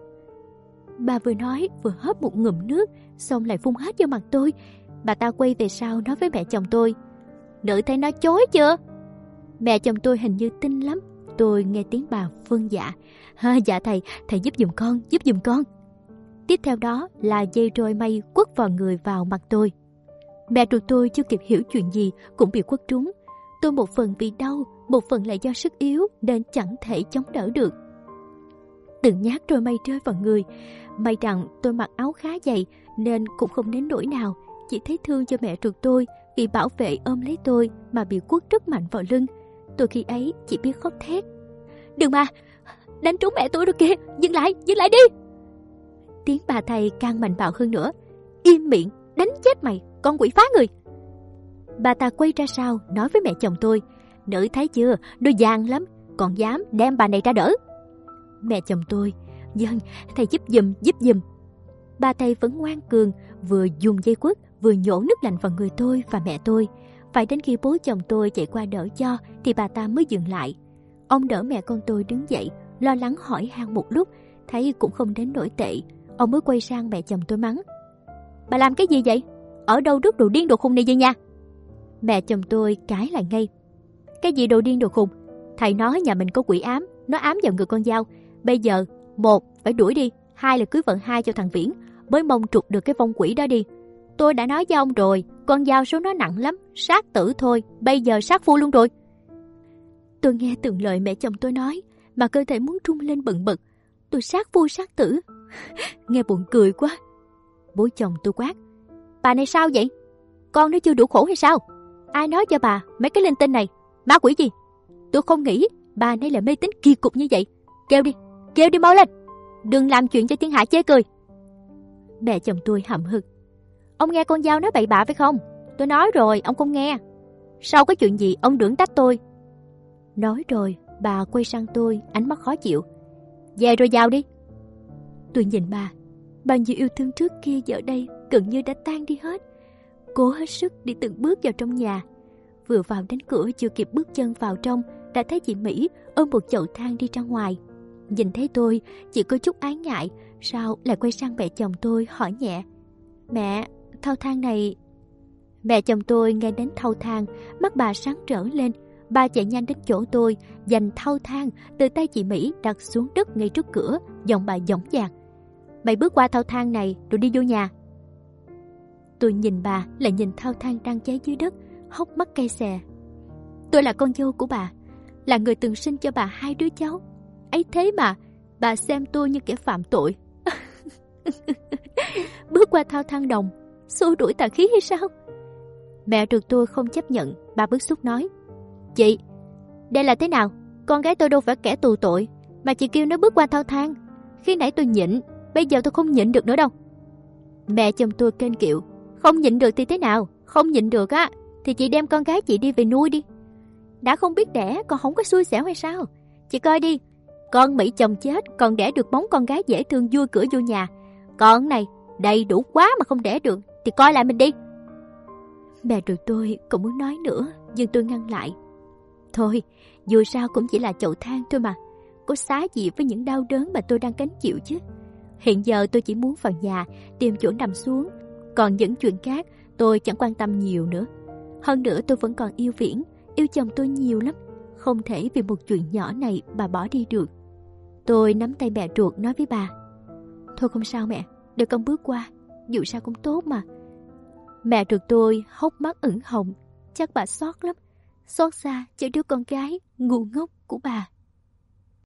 Bà vừa nói vừa hớp một ngụm nước, xong lại phun hết vào mặt tôi. Bà ta quay về sau nói với mẹ chồng tôi: "Nữ thấy nó chối chưa?" Mẹ chồng tôi hình như tin lắm. Tôi nghe tiếng bà vâng dạ: "Dạ thầy, thầy giúp giùm con, giúp giùm con." Tiếp theo đó là dây roi mây quất vào người vào mặt tôi. Mẹ ruột tôi chưa kịp hiểu chuyện gì cũng bị quất trúng. Tôi một phần vì đau, một phần lại do sức yếu nên chẳng thể chống đỡ được. Từng nhát roi mây rơi vào người. May rằng tôi mặc áo khá dày nên cũng không đến nỗi nào, chỉ thấy thương cho mẹ ruột tôi vì bảo vệ ôm lấy tôi mà bị quất rất mạnh vào lưng. Tôi khi ấy chỉ biết khóc thét: "Đừng mà, đánh trúng mẹ tôi rồi kìa, dừng lại, dừng lại đi!" Tiếng bà thầy càng mạnh bạo hơn nữa: "Im miệng, đánh chết mày, con quỷ phá người!" Bà ta quay ra sau nói với mẹ chồng tôi: "Nữ thấy chưa, nó gian lắm, còn dám đem bà này ra đỡ." Mẹ chồng tôi: "Vâng, thầy giúp giùm, giúp giùm." Bà thầy vẫn ngoan cường, vừa dùng dây quất vừa nhổ nước lạnh vào người tôi và mẹ tôi. Phải đến khi bố chồng tôi chạy qua đỡ cho thì bà ta mới dừng lại. Ông đỡ mẹ con tôi đứng dậy, lo lắng hỏi han một lúc, thấy cũng không đến nỗi tệ, ông mới quay sang mẹ chồng tôi mắng: "Bà làm cái gì vậy? Ở đâu rước đồ điên đồ khùng này về nhà?" Mẹ chồng tôi cãi lại ngay: "Cái gì đồ điên đồ khùng? Thầy nói nhà mình có quỷ ám, nó ám vào người con dao. Bây giờ một phải đuổi đi, hai là cưới vợ hai cho thằng Viễn, mới mong trục được cái vong quỷ đó đi. Tôi đã nói với ông rồi, con dao số nó nặng lắm, sát tử thôi, bây giờ sát phu luôn rồi." Tôi nghe từng lời mẹ chồng tôi nói mà cơ thể muốn trung lên bần bật. Tôi sát phu sát tử, nghe buồn cười quá. Bố chồng tôi quát: "Bà này sao vậy? Con nó chưa đủ khổ hay sao? Ai nói cho bà mấy cái linh tinh này? Ma quỷ gì? Tôi không nghĩ bà này là mê tín kỳ cục như vậy. Kêu đi, kêu đi mau lên, đừng làm chuyện cho thiên hạ chê cười." Mẹ chồng tôi hậm hực: "Ông nghe con dao nói bậy bạ phải không? Tôi nói rồi, ông không nghe. Sau có chuyện gì ông đừng trách tôi. Nói rồi, bà quay sang tôi, ánh mắt khó chịu. Về rồi vào đi. Tôi nhìn bà, bao nhiêu yêu thương trước kia giờ đây gần như đã tan đi hết. Cố hết sức đi từng bước vào trong nhà. Vừa vào đến cửa chưa kịp bước chân vào trong, đã thấy chị Mỹ ôm một chậu than đi ra ngoài. Nhìn thấy tôi, chị có chút ái ngại, sao lại quay sang mẹ chồng tôi hỏi nhẹ. Mẹ, thau than này... Mẹ chồng tôi nghe đến thau than, mắt bà sáng rỡ lên. Bà chạy nhanh đến chỗ tôi, giành thau than từ tay chị Mỹ đặt xuống đất ngay trước cửa, giọng bà dõng dạc. Mày bước qua thau than này rồi đi vô nhà. Tôi nhìn bà lại nhìn thau than đang cháy dưới đất, hốc mắt cay xè. Tôi là con dâu của bà, là người từng sinh cho bà hai đứa cháu. Ấy thế mà bà xem tôi như kẻ phạm tội. Bước qua thau than đồng, xua đuổi tà khí hay sao? Mẹ được tôi không chấp nhận, bà bức xúc nói. Chị, đây là thế nào? Con gái tôi đâu phải kẻ tù tội mà chị kêu nó bước qua thau than. Khi nãy tôi nhịn, bây giờ tôi không nhịn được nữa đâu. Mẹ chồng tôi kênh kiệu. Không nhịn được thì thế nào? Không nhịn được á thì chị đem con gái chị đi về nuôi đi. Đã không biết đẻ còn không có xui xẻo hay sao? Chị coi đi, con Mỹ chồng chết còn đẻ được bóng con gái dễ thương vui cửa vô nhà. Con này đầy đủ quá mà không đẻ được thì coi lại mình đi. Mẹ rồi tôi cũng muốn nói nữa, nhưng tôi ngăn lại. Thôi, dù sao cũng chỉ là chậu than thôi mà, có xá gì với những đau đớn mà tôi đang gánh chịu chứ. Hiện giờ tôi chỉ muốn vào nhà tìm chỗ nằm xuống, còn những chuyện khác tôi chẳng quan tâm nhiều nữa. Hơn nữa tôi vẫn còn yêu Viễn, yêu chồng tôi nhiều lắm, không thể vì một chuyện nhỏ này bà bỏ đi được. Tôi nắm tay mẹ ruột nói với bà. Thôi không sao mẹ, để con bước qua, dù sao cũng tốt mà. Mẹ ruột tôi hốc mắt ửng hồng, chắc bà xót lắm, xót xa cho đứa con gái ngu ngốc của bà.